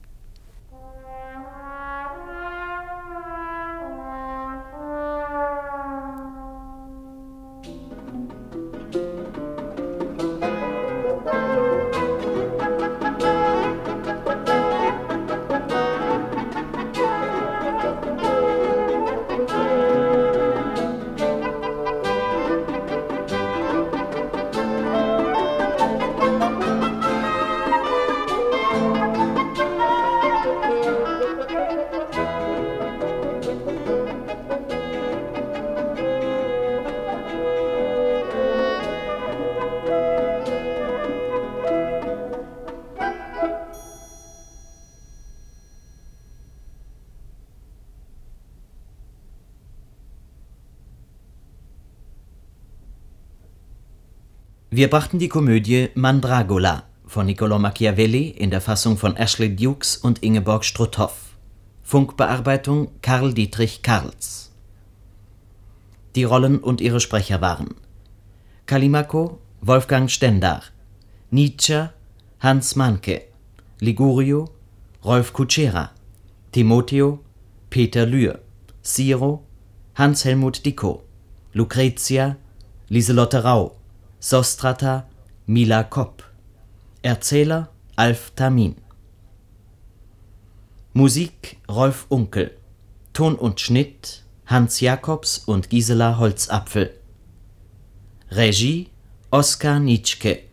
Wir brachten die Komödie Mandragola von Niccolò Machiavelli in der Fassung von Ashley Dukes und Ingeborg Struthoff. Funkbearbeitung Karl Dietrich Karls. Die Rollen und ihre Sprecher waren: Callimaco Wolfgang Stendar, Nietzsche Hans Mahnke, Ligurio Rolf Kutschera, Timoteo Peter Lühr, Ciro Hans-Helmut Dickow, Lucretia Lieselotte Rau, Sostrata Mila Kopp, Erzähler Alf Tamin. Musik Rolf Unkel, Ton und Schnitt Hans Jacobs und Gisela Holzapfel. Regie Oskar Nitschke.